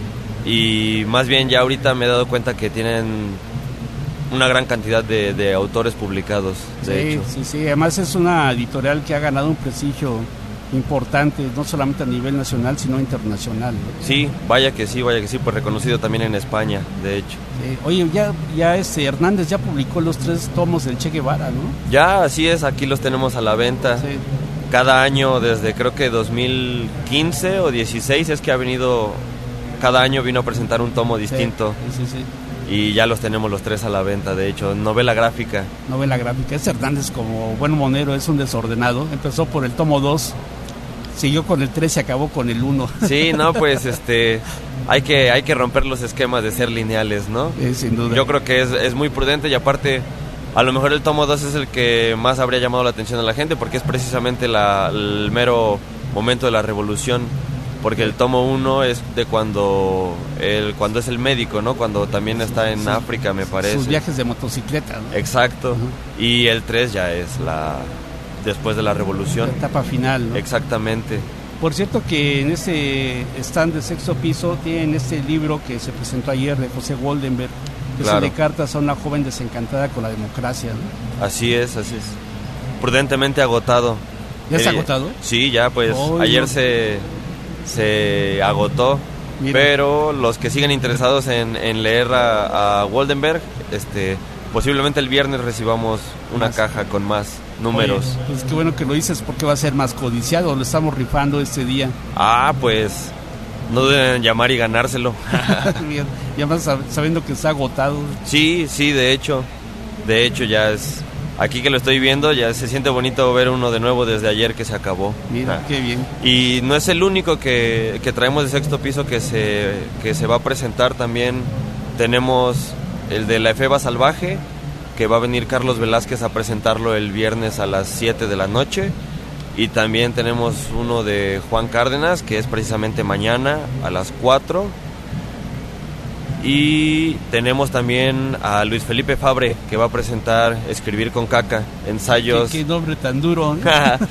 Speaker 6: y más bien ya ahorita me he dado cuenta que tienen una gran cantidad de, de autores publicados, de
Speaker 2: sí,
Speaker 6: hecho.
Speaker 2: Sí, sí, además es una editorial que ha ganado un prestigio importante, no solamente a nivel nacional, sino internacional, ¿no?
Speaker 6: Sí, vaya que sí, vaya que sí, pues reconocido también en España, de hecho.
Speaker 2: Sí. Oye, ya, ya este Hernández ya publicó los tres tomos del Che Guevara, ¿no?
Speaker 6: Ya, así es, aquí los tenemos a la venta.
Speaker 2: Sí.
Speaker 6: Cada año, desde creo que dos mil quince o dieciséis, es que ha venido, cada año vino a presentar un tomo distinto.
Speaker 2: Sí, sí, sí.
Speaker 6: Y ya los tenemos los tres a la venta, de hecho, novela gráfica.
Speaker 2: Novela gráfica, es Hernández como buen monero, es un desordenado, empezó por el tomo dos, siguió con el tres y acabó con el uno.
Speaker 6: Sí, no, pues este, hay que, hay que romper los esquemas de ser lineales, ¿no?
Speaker 2: Sí, sin duda.
Speaker 6: Yo creo que es, es muy prudente y aparte, a lo mejor el tomo dos es el que más habría llamado la atención a la gente porque es precisamente la, el mero momento de la revolución. Porque el tomo uno es de cuando el cuando es el médico, ¿no? Cuando también está en sí, África, me parece.
Speaker 2: Sus viajes de motocicleta, ¿no?
Speaker 6: Exacto.
Speaker 2: Uh-huh.
Speaker 6: Y el tres ya es la después de la revolución.
Speaker 2: La etapa final, ¿no?
Speaker 6: Exactamente.
Speaker 2: Por cierto que en ese stand de Sexto Piso tienen este libro que se presentó ayer de José Goldenberg, que claro. es el de cartas a una joven desencantada con la democracia, ¿no?
Speaker 6: Así es, así es. Prudentemente agotado.
Speaker 2: ¿Ya está eh, agotado?
Speaker 6: Sí, ya pues
Speaker 2: oh,
Speaker 6: ayer
Speaker 2: no.
Speaker 6: se... se agotó
Speaker 2: Mira.
Speaker 6: Pero los que siguen interesados en, en leer a, a Woldenberg, este, posiblemente el viernes recibamos una
Speaker 2: Más.
Speaker 6: caja con más números.
Speaker 2: Oye, pues qué bueno que lo dices, porque va a ser más codiciado, lo estamos rifando este día.
Speaker 6: Ah, pues no deben llamar y ganárselo.
Speaker 2: Bien, ya más sab- sabiendo que está agotado.
Speaker 6: Sí, sí, de hecho, de hecho ya es, aquí que lo estoy viendo, ya se siente bonito ver uno de nuevo desde ayer que se acabó.
Speaker 2: Mira,
Speaker 6: Ah.
Speaker 2: qué bien.
Speaker 6: Y no es el único que, que traemos de Sexto Piso que se, que se va a presentar también. Tenemos el de La Efeba Salvaje, que va a venir Carlos Velázquez a presentarlo el viernes a las siete de la noche. Y también tenemos uno de Juan Cárdenas, que es precisamente mañana a las cuatro. Y tenemos también a Luis Felipe Fabre, que va a presentar Escribir con Caca, ensayos.
Speaker 2: Qué, qué nombre tan duro, ¿no?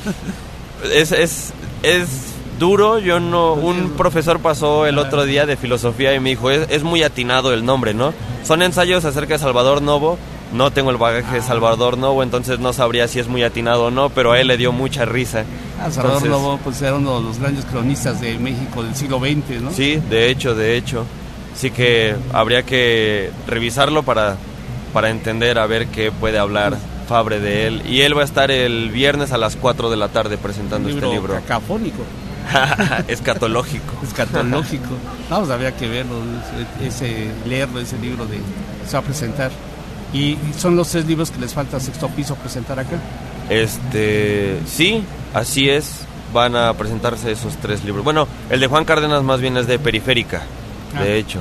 Speaker 6: es, es, es duro, yo no... Un profesor pasó el otro día de filosofía y me dijo, es, es muy atinado el nombre, ¿no? Son ensayos acerca de Salvador Novo, no tengo el bagaje de Salvador Novo, entonces no sabría si es muy atinado o no, pero a él le dio mucha risa.
Speaker 2: Ah, Salvador
Speaker 6: Entonces,
Speaker 2: Novo, pues era uno de los grandes cronistas de México del siglo veinte, ¿no?
Speaker 6: Sí, de hecho, de hecho. Sí que habría que revisarlo para, para entender a ver qué puede hablar Fabre de él. Y él va a estar el viernes a las cuatro de la tarde presentando
Speaker 2: Un
Speaker 6: este libro.
Speaker 2: cacafónico,
Speaker 6: Escatológico.
Speaker 2: escatológico. Vamos, habría que verlo, ese, ese- leerlo, ese libro de se va a presentar. Y son los tres libros que les falta a Sexto Piso presentar acá.
Speaker 6: Este, sí, así es. Van a presentarse esos tres libros. Bueno, el de Juan Cárdenas más bien es de Periférica,
Speaker 2: Ah.
Speaker 6: de hecho.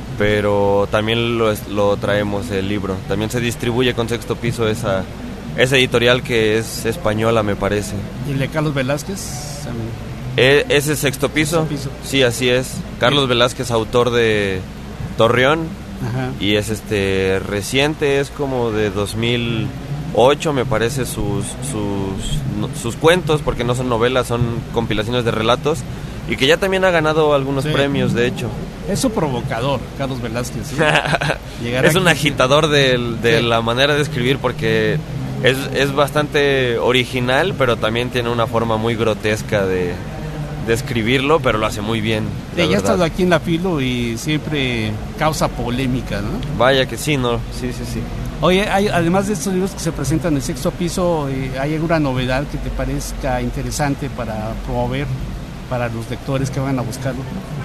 Speaker 6: Pero también lo, es- lo traemos el libro. También se distribuye con Sexto Piso esa, esa editorial que es española, me parece.
Speaker 2: Y el de Carlos Velázquez también.
Speaker 6: E- ¿Ese es Sexto Piso?
Speaker 2: Sexto Piso.
Speaker 6: Sí, así es. Carlos Velázquez, autor de Torreón.
Speaker 2: Ajá.
Speaker 6: Y es este reciente, es como de dos mil ocho, me parece, sus, sus, no- sus cuentos, porque no son novelas, son compilaciones de relatos. Y que ya también ha ganado algunos
Speaker 2: Sí.
Speaker 6: premios, de hecho.
Speaker 2: Es un provocador, Carlos Velázquez. ¿eh? Llegar
Speaker 6: Es un
Speaker 2: aquí-
Speaker 6: agitador del- de
Speaker 2: Sí.
Speaker 6: la manera de escribir, porque es, es bastante original, pero también tiene una forma muy grotesca de, de escribirlo, pero lo hace muy bien.
Speaker 2: Sí,
Speaker 6: la
Speaker 2: ya he
Speaker 6: verdad.
Speaker 2: estado aquí en la filo y siempre causa polémica, ¿no?
Speaker 6: Vaya que sí, ¿no? Sí, sí, sí.
Speaker 2: Oye, hay, además de estos libros que se presentan en el Sexto Piso, eh, ¿hay alguna novedad que te parezca interesante para promover para los lectores que van a buscarlo?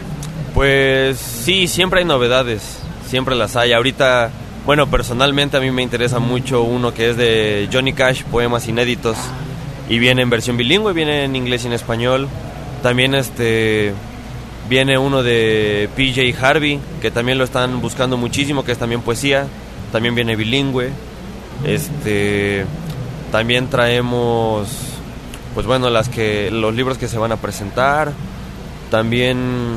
Speaker 6: Pues sí, siempre hay novedades, siempre las hay. Ahorita, bueno, personalmente a mí me interesa mucho uno que es de Johnny Cash, Poemas Inéditos, y viene en versión bilingüe, viene en inglés y en español. También este viene uno de P J Harvey, que también lo están buscando muchísimo, que es también poesía, también viene bilingüe. Este también traemos, pues bueno, las que los libros que se van a presentar. También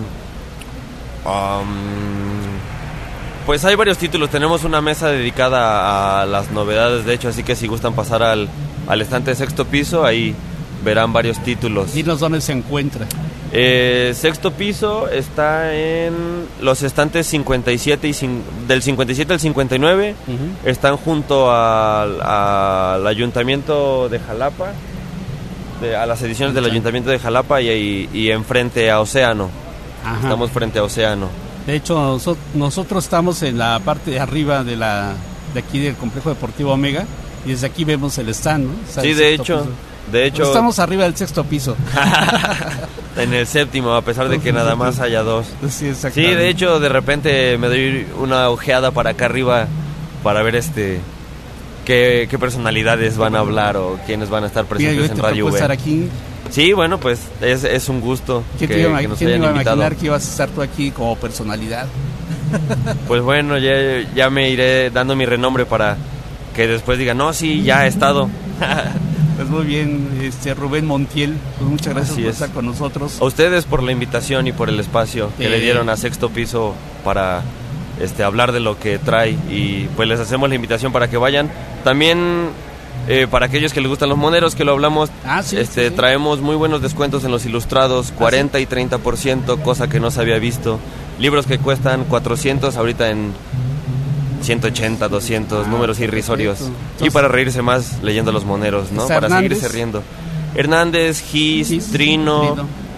Speaker 6: um, pues hay varios títulos. Tenemos una mesa dedicada a las novedades, de hecho, así que si gustan pasar al, al estante de Sexto Piso, ahí verán varios títulos.
Speaker 2: Dinos dónde se encuentra.
Speaker 6: Eh, Sexto Piso está en los estantes cincuenta y siete y cin- del cincuenta y siete al cincuenta y nueve.
Speaker 2: Ujú.
Speaker 6: Están junto al, al Ayuntamiento de Jalapa, de- a las ediciones del Ayuntamiento de Jalapa y, y, y enfrente a Océano.
Speaker 2: Ajá.
Speaker 6: Estamos frente a Océano.
Speaker 2: De hecho, noso- nosotros estamos en la parte de arriba de la de aquí del Complejo Deportivo Omega y desde aquí vemos el stand, ¿no? Está
Speaker 6: Sí,
Speaker 2: el
Speaker 6: de
Speaker 2: Sexto
Speaker 6: hecho,
Speaker 2: Piso.
Speaker 6: de hecho,
Speaker 2: Estamos arriba del Sexto Piso.
Speaker 6: en el séptimo, a pesar de que nada más haya dos.
Speaker 2: Sí,
Speaker 6: Sí,
Speaker 2: exactamente.
Speaker 6: de hecho, de repente me doy una ojeada para acá arriba para ver este qué, qué personalidades van a hablar o quiénes van a estar
Speaker 2: Mira, yo
Speaker 6: presentes
Speaker 2: te
Speaker 6: en Radio
Speaker 2: tocó
Speaker 6: V.
Speaker 2: estar aquí.
Speaker 6: Sí, bueno, pues es, es un gusto que,
Speaker 2: ¿Quién te iba, a-
Speaker 6: que nos
Speaker 2: quién
Speaker 6: hayan
Speaker 2: iba a
Speaker 6: invitado.
Speaker 2: imaginar que ibas a estar tú aquí como personalidad?
Speaker 6: Pues bueno, ya, ya me iré dando mi renombre para que después digan, no, sí, ya he estado.
Speaker 2: Pues muy bien, este Rubén Montiel, pues muchas gracias
Speaker 6: Así
Speaker 2: por
Speaker 6: es.
Speaker 2: estar con nosotros.
Speaker 6: A ustedes por la invitación y por el espacio que
Speaker 2: Eh.
Speaker 6: le dieron a Sexto Piso para este hablar de lo que trae, y pues les hacemos la invitación para que vayan. También eh, para aquellos que les gustan los moneros, que lo hablamos,
Speaker 2: Ah, sí,
Speaker 6: este
Speaker 2: sí, sí.
Speaker 6: traemos muy buenos descuentos en los ilustrados, cuarenta y treinta por ciento, cosa que no se había visto. Libros que cuestan cuatrocientos, ahorita en ciento ochenta, doscientos,
Speaker 2: Ah,
Speaker 6: números irrisorios.
Speaker 2: perfecto.
Speaker 6: Y
Speaker 2: Entonces-
Speaker 6: para reírse más leyendo los moneros, ¿no?
Speaker 2: ¿Está
Speaker 6: Para
Speaker 2: Hernández?
Speaker 6: seguirse riendo. Hernández, Gis,
Speaker 2: Gis,
Speaker 6: Trino,
Speaker 2: Trino.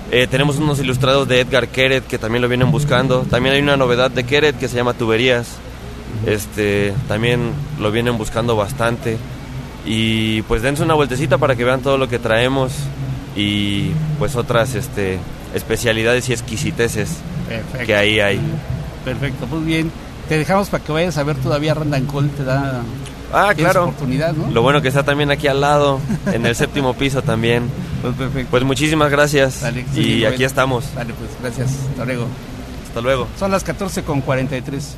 Speaker 6: Eh, tenemos unos ilustrados de Edgar Keret que también lo vienen buscando. También hay una novedad de Keret que se llama Tuberías. Este, también lo vienen buscando bastante. Y pues dense una vueltecita para que vean todo lo que traemos y pues otras este, especialidades y exquisiteces Perfecto. Que ahí hay.
Speaker 2: Perfecto, muy bien. Te dejamos para que vayas a ver todavía Random Call, te da
Speaker 6: ah, claro.
Speaker 2: oportunidad, ¿no?
Speaker 6: Lo bueno que está también aquí al lado, en el séptimo piso también.
Speaker 2: Pues perfecto.
Speaker 6: Pues muchísimas gracias. Dale, sí, y aquí estamos.
Speaker 2: Dale, pues gracias. Hasta luego.
Speaker 6: Hasta luego.
Speaker 2: Son las catorce con cuarenta y tres.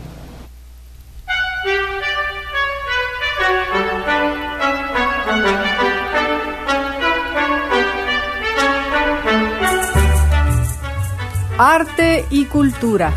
Speaker 1: Arte y cultura.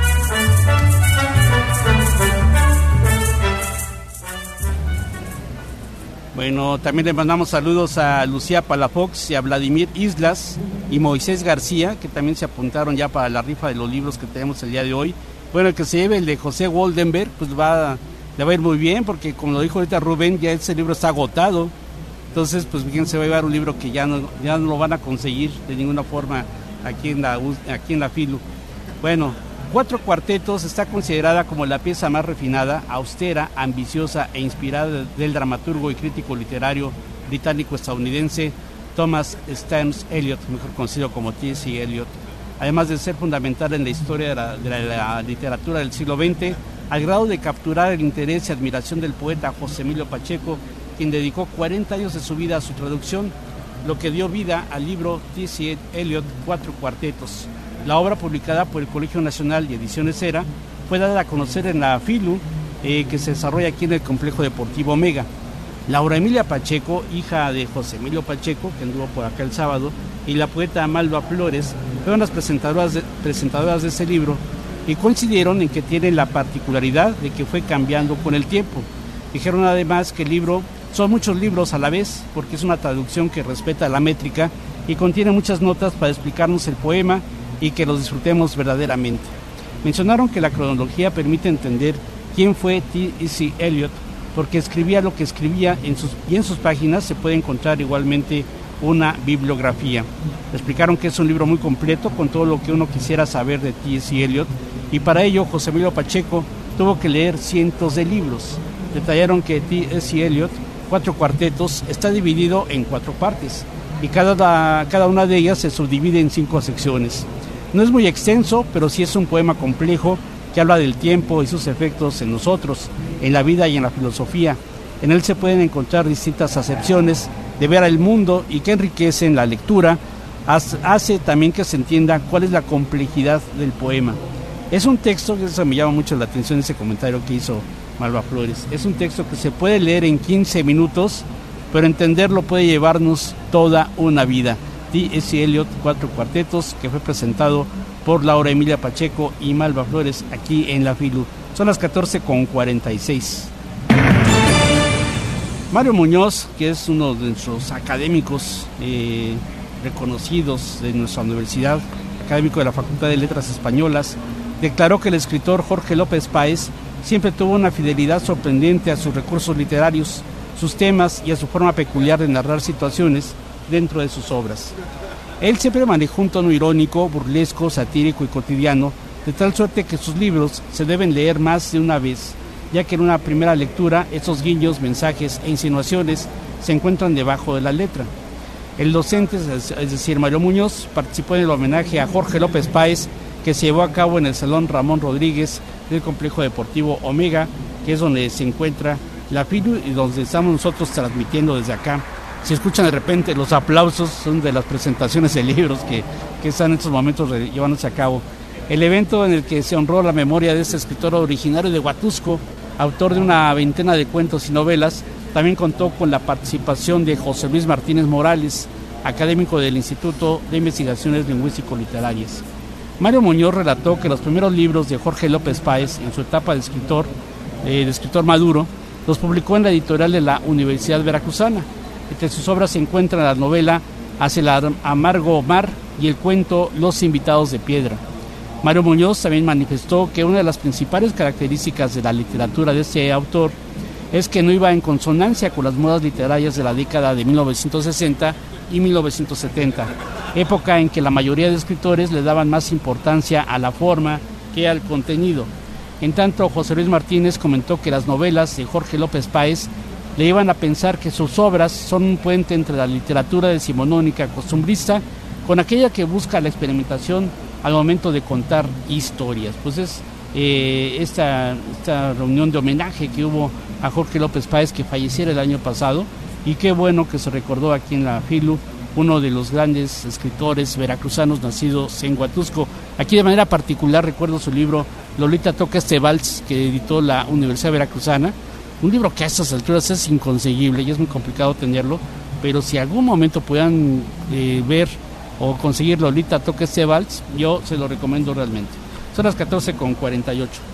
Speaker 2: Bueno, también le mandamos saludos a Lucía Palafox y a Vladimir Islas y Moisés García, que también se apuntaron ya para la rifa de los libros que tenemos el día de hoy. Bueno, el que se lleve el de José Woldenberg, pues va, le va a ir muy bien, porque como lo dijo ahorita Rubén, ya ese libro está agotado. Entonces, pues bien, se va a llevar un libro que ya no, ya no lo van a conseguir de ninguna forma aquí en la, aquí en la Filu. Bueno, Cuatro Cuartetos está considerada como la pieza más refinada, austera, ambiciosa e inspirada del dramaturgo y crítico literario británico-estadounidense Thomas Stearns Eliot, mejor conocido como T S Eliot. Además de ser fundamental en la historia de la, de la, de la literatura del siglo veinte, al grado de capturar el interés y admiración del poeta José Emilio Pacheco, quien dedicó cuarenta años de su vida a su traducción, lo que dio vida al libro T S Eliot, Cuatro Cuartetos. La obra, publicada por el Colegio Nacional y Ediciones Era, fue dada a conocer en la Filu, eh, que se desarrolla aquí en el Complejo Deportivo Omega. Laura Emilia Pacheco, hija de José Emilio Pacheco, que anduvo por acá el sábado, y la poeta Malva Flores, fueron las presentadoras de, presentadoras de ese libro, y coincidieron en que tiene la particularidad de que fue cambiando con el tiempo. Dijeron además que el libro son muchos libros a la vez, porque es una traducción que respeta la métrica y contiene muchas notas para explicarnos el poema y que los disfrutemos verdaderamente. Mencionaron que la cronología permite entender quién fue T S Eliot, porque escribía lo que escribía en sus, y en sus páginas se puede encontrar igualmente una bibliografía. Explicaron que es un libro muy completo con todo lo que uno quisiera saber de T S Eliot, y para ello José Emilio Pacheco tuvo que leer cientos de libros. Detallaron que T S Eliot, Cuatro Cuartetos, está dividido en cuatro partes, y cada, cada una de ellas se subdivide en cinco secciones. No es muy extenso, pero sí es un poema complejo que habla del tiempo y sus efectos en nosotros, en la vida y en la filosofía. En él se pueden encontrar distintas acepciones de ver al mundo y que enriquecen la lectura. Hace también que se entienda cuál es la complejidad del poema. Es un texto, que eso me llama mucho la atención, ese comentario que hizo Malva Flores, es un texto que se puede leer en quince minutos, pero entenderlo puede llevarnos toda una vida. T S Eliot, Cuatro Cuartetos, que fue presentado por Laura Emilia Pacheco y Malva Flores aquí en la Filu. Son las catorce con cuarenta y seis. Mario Muñoz, que es uno de nuestros académicos eh, reconocidos de nuestra universidad, académico de la Facultad de Letras Españolas, declaró que el escritor Jorge López Páez siempre tuvo una fidelidad sorprendente a sus recursos literarios, sus temas y a su forma peculiar de narrar situaciones dentro de sus obras. Él siempre manejó un tono irónico, burlesco, satírico y cotidiano, de tal suerte que sus libros se deben leer más de una vez, ya que en una primera lectura esos guiños, mensajes e insinuaciones se encuentran debajo de la letra. El docente, es decir, Mario Muñoz, participó en el homenaje a Jorge López Páez, que se llevó a cabo en el Salón Ramón Rodríguez del Complejo Deportivo Omega, que es donde se encuentra la Filu y donde estamos nosotros transmitiendo desde acá. Si escuchan de repente los aplausos, son de las presentaciones de libros que, que están en estos momentos llevándose a cabo. El evento en el que se honró la memoria de este escritor originario de Huatusco, autor de una veintena de cuentos y novelas, también contó con la participación de José Luis Martínez Morales, académico del Instituto de Investigaciones Lingüístico-Literarias. Mario Muñoz relató que los primeros libros de Jorge López Páez, en su etapa de escritor, eh, de escritor maduro, los publicó en la editorial de la Universidad Veracruzana. Entre sus obras se encuentran la novela Hacia el amargo mar y el cuento Los invitados de piedra. Mario Muñoz también manifestó que una de las principales características de la literatura de este autor es que no iba en consonancia con las modas literarias de la década de mil novecientos sesenta y mil novecientos setenta, época en que la mayoría de escritores le daban más importancia a la forma que al contenido. En tanto, José Luis Martínez comentó que las novelas de Jorge López Páez le iban a pensar que sus obras son un puente entre la literatura decimonónica costumbrista con aquella que busca la experimentación al momento de contar historias. Pues es eh, esta, esta reunión de homenaje que hubo a Jorge López Páez, que falleciera el año pasado, y qué bueno que se recordó aquí en la FILU, uno de los grandes escritores veracruzanos nacidos en Huatusco. Aquí de manera particular recuerdo su libro Lolita toca este vals, que editó la Universidad Veracruzana, un libro que a estas alturas es inconseguible y es muy complicado tenerlo, pero si algún momento puedan eh, ver o conseguir Lolita toca este vals, yo se lo recomiendo realmente. Son las catorce con cuarenta y ocho.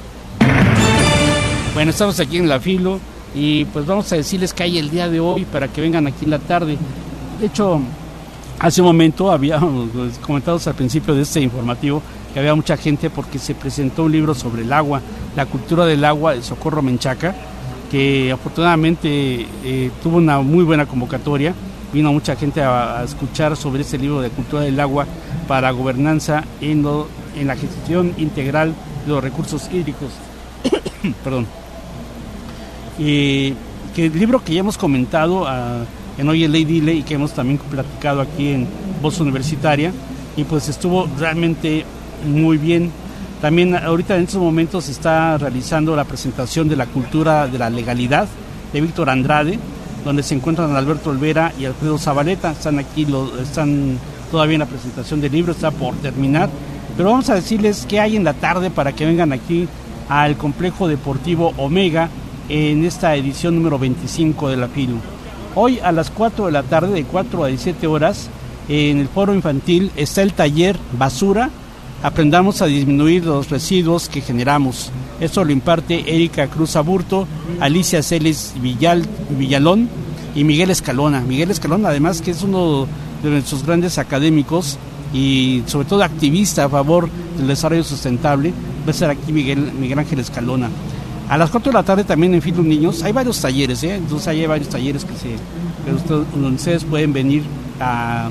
Speaker 2: Bueno, estamos aquí en la FILU y pues vamos a decirles que hay el día de hoy para que vengan aquí en la tarde. De hecho, hace un momento habíamos comentado al principio de este informativo que había mucha gente porque se presentó un libro sobre el agua, la cultura del agua de Socorro Menchaca, que afortunadamente eh, tuvo una muy buena convocatoria. Vino mucha gente a, a escuchar sobre este libro de cultura del agua para gobernanza en, lo, en la gestión integral de los recursos hídricos. Perdón. Eh, que el libro que ya hemos comentado uh, en Oye Ley Dile y que hemos también platicado aquí en Voz Universitaria, y pues estuvo realmente muy bien. También ahorita en estos momentos se está realizando la presentación de la cultura de la legalidad de Víctor Andrade, donde se encuentran Alberto Olvera y Alfredo Zabaleta. Están aquí, lo, están todavía en la presentación del libro, está por terminar, pero vamos a decirles qué hay en la tarde para que vengan aquí al Complejo Deportivo Omega en esta edición número veinticinco de la FILU. Hoy a las cuatro de la tarde, de cuatro a diecisiete horas, en el foro infantil está el taller Basura, aprendamos a disminuir los residuos que generamos. Esto lo imparte Erika Cruz Aburto, Alicia Celes Villal, Villalón y Miguel Escalona. Miguel Escalona, además, que es uno de nuestros grandes académicos y sobre todo activista a favor del desarrollo sustentable, va a estar aquí Miguel, Miguel Ángel Escalona. A las cuatro de la tarde también en FILU Niños hay varios talleres, ¿eh? Entonces hay varios talleres que se, que ustedes, donde ustedes pueden venir a,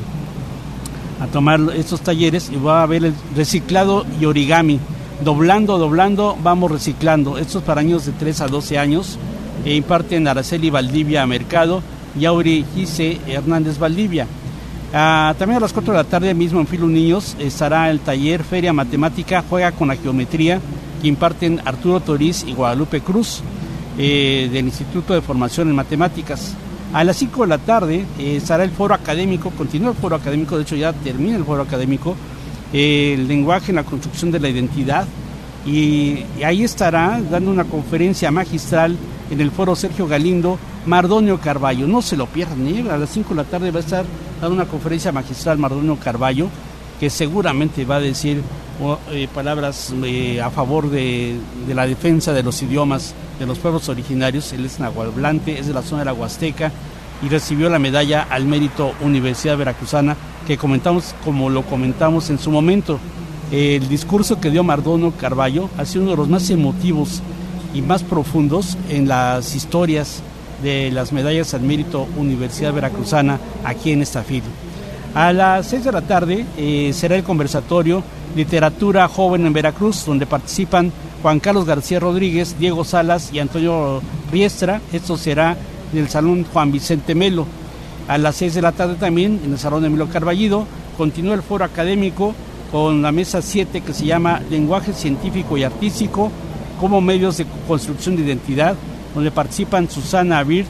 Speaker 2: a tomar estos talleres, y va a haber el reciclado y origami. Doblando, doblando, vamos reciclando. Esto es para niños de tres a doce años. E imparten Araceli Valdivia Mercado y Auri Gise Hernández Valdivia. Ah, también a las cuatro de la tarde mismo en FILU Niños estará el taller Feria Matemática Juega con la Geometría, que imparten Arturo Toriz y Guadalupe Cruz eh, del Instituto de Formación en Matemáticas. A las cinco de la tarde eh, estará el foro académico, continúa el foro académico, de hecho ya termina el foro académico, eh, el lenguaje en la construcción de la identidad, y, y ahí estará dando una conferencia magistral en el foro Sergio Galindo, Mardonio Carballo. No se lo pierdan, ¿eh? A las cinco de la tarde va a estar dando una conferencia magistral Mardonio Carballo, que seguramente va a decir eh, palabras eh, a favor de, de la defensa de los idiomas de los pueblos originarios. Él es nahuatlante, es de la zona de la Huasteca y recibió la medalla al mérito Universidad Veracruzana, que comentamos como lo comentamos en su momento. El discurso que dio Mardonio Carballo ha sido uno de los más emotivos y más profundos en las historias de las medallas al mérito Universidad Veracruzana aquí en esta FILU. A las seis de la tarde eh, será el conversatorio Literatura Joven en Veracruz, donde participan Juan Carlos García Rodríguez, Diego Salas y Antonio Riestra. Esto será en el Salón Juan Vicente Melo. A las seis de la tarde también, en el Salón Emilio Carballido, continúa el foro académico con la mesa siete, que se llama Lenguaje Científico y Artístico como medios de construcción de identidad, donde participan Susana Abirt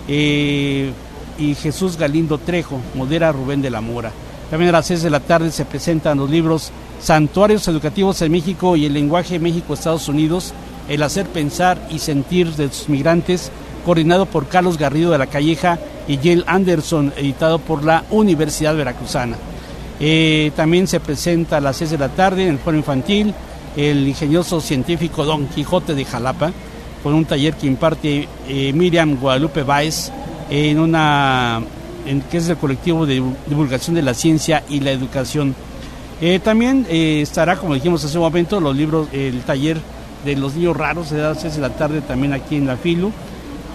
Speaker 2: eh, y Jesús Galindo Trejo, modera Rubén de la Mora. También a las seis de la tarde se presentan los libros Santuarios Educativos en México y el Lenguaje México-Estados Unidos, el hacer pensar y sentir de sus migrantes, coordinado por Carlos Garrido de la Calleja y Jill Anderson, editado por la Universidad Veracruzana. Eh, también se presenta a las seis de la tarde en el foro infantil el ingenioso científico Don Quijote de Jalapa, con un taller que imparte eh, Miriam Guadalupe Báez, en una en, que es el colectivo de divulgación de la ciencia y la educación. Eh, también eh, estará, como dijimos hace un momento, los libros, el taller de los niños raros, de las seis de la tarde también aquí en la FILU.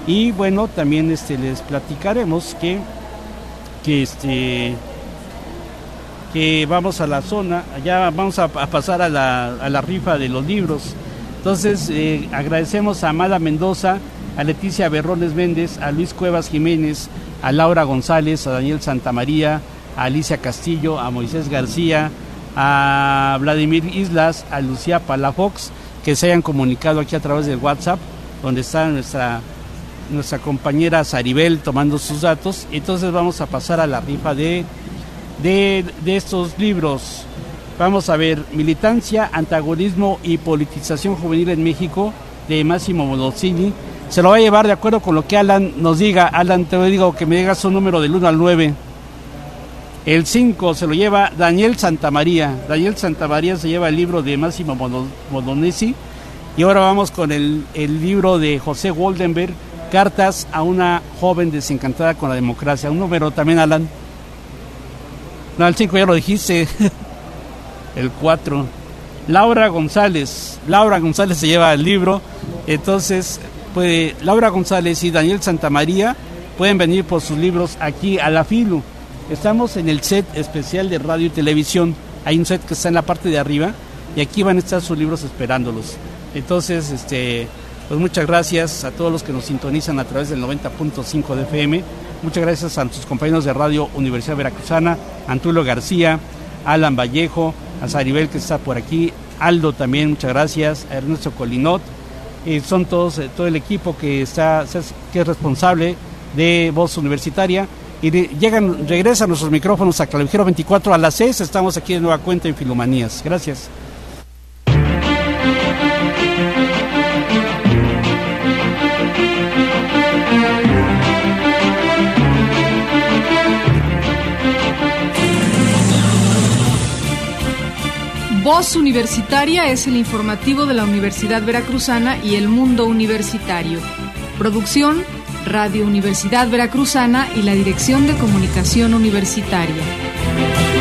Speaker 2: Y bueno, también este les platicaremos que que este que vamos a la zona, ya vamos a, a pasar a la, a la rifa de los libros. Entonces eh, agradecemos a Amada Mendoza, a Leticia Berrones Méndez, a Luis Cuevas Jiménez, a Laura González, a Daniel Santamaría, a Alicia Castillo, a Moisés García, a Vladimir Islas, a Lucía Palafox, que se hayan comunicado aquí a través del WhatsApp, donde está nuestra nuestra compañera Saribel tomando sus datos. Entonces vamos a pasar a la rifa de, de, de estos libros. Vamos a ver: Militancia, Antagonismo y Politización Juvenil en México, de Massimo Modolzini. Se lo va a llevar de acuerdo con lo que Alan nos diga. Alan, te digo que me digas un número del uno al nueve. El cinco se lo lleva Daniel Santamaría. Daniel Santamaría se lleva el libro de Massimo Modolzini. Y ahora vamos con el, el libro de José Woldenberg, Cartas a una joven desencantada con la democracia. Un número también, Alan. No, el cinco ya lo dijiste. El cuatro. Laura González. Laura González se lleva el libro. Entonces, puede, Laura González y Daniel Santamaría pueden venir por sus libros aquí a la Filu. Estamos en el set especial de radio y televisión. Hay un set que está en la parte de arriba y aquí van a estar sus libros esperándolos. Entonces, este, pues muchas gracias a todos los que nos sintonizan a través del noventa punto cinco de F M. Muchas gracias a nuestros compañeros de Radio Universidad Veracruzana, Antulio García, Alan Vallejo, a Saribel que está por aquí, Aldo también, muchas gracias, a Ernesto Colinot. Eh, son todos, eh, todo el equipo que está que es responsable de Voz Universitaria. Y de, llegan, regresan nuestros micrófonos a Clavijero veinticuatro a las seis. Estamos aquí de nueva cuenta en Filomanías. Gracias.
Speaker 1: Voz Universitaria es el informativo de la Universidad Veracruzana y el mundo universitario. Producción: Radio Universidad Veracruzana y la Dirección de Comunicación Universitaria.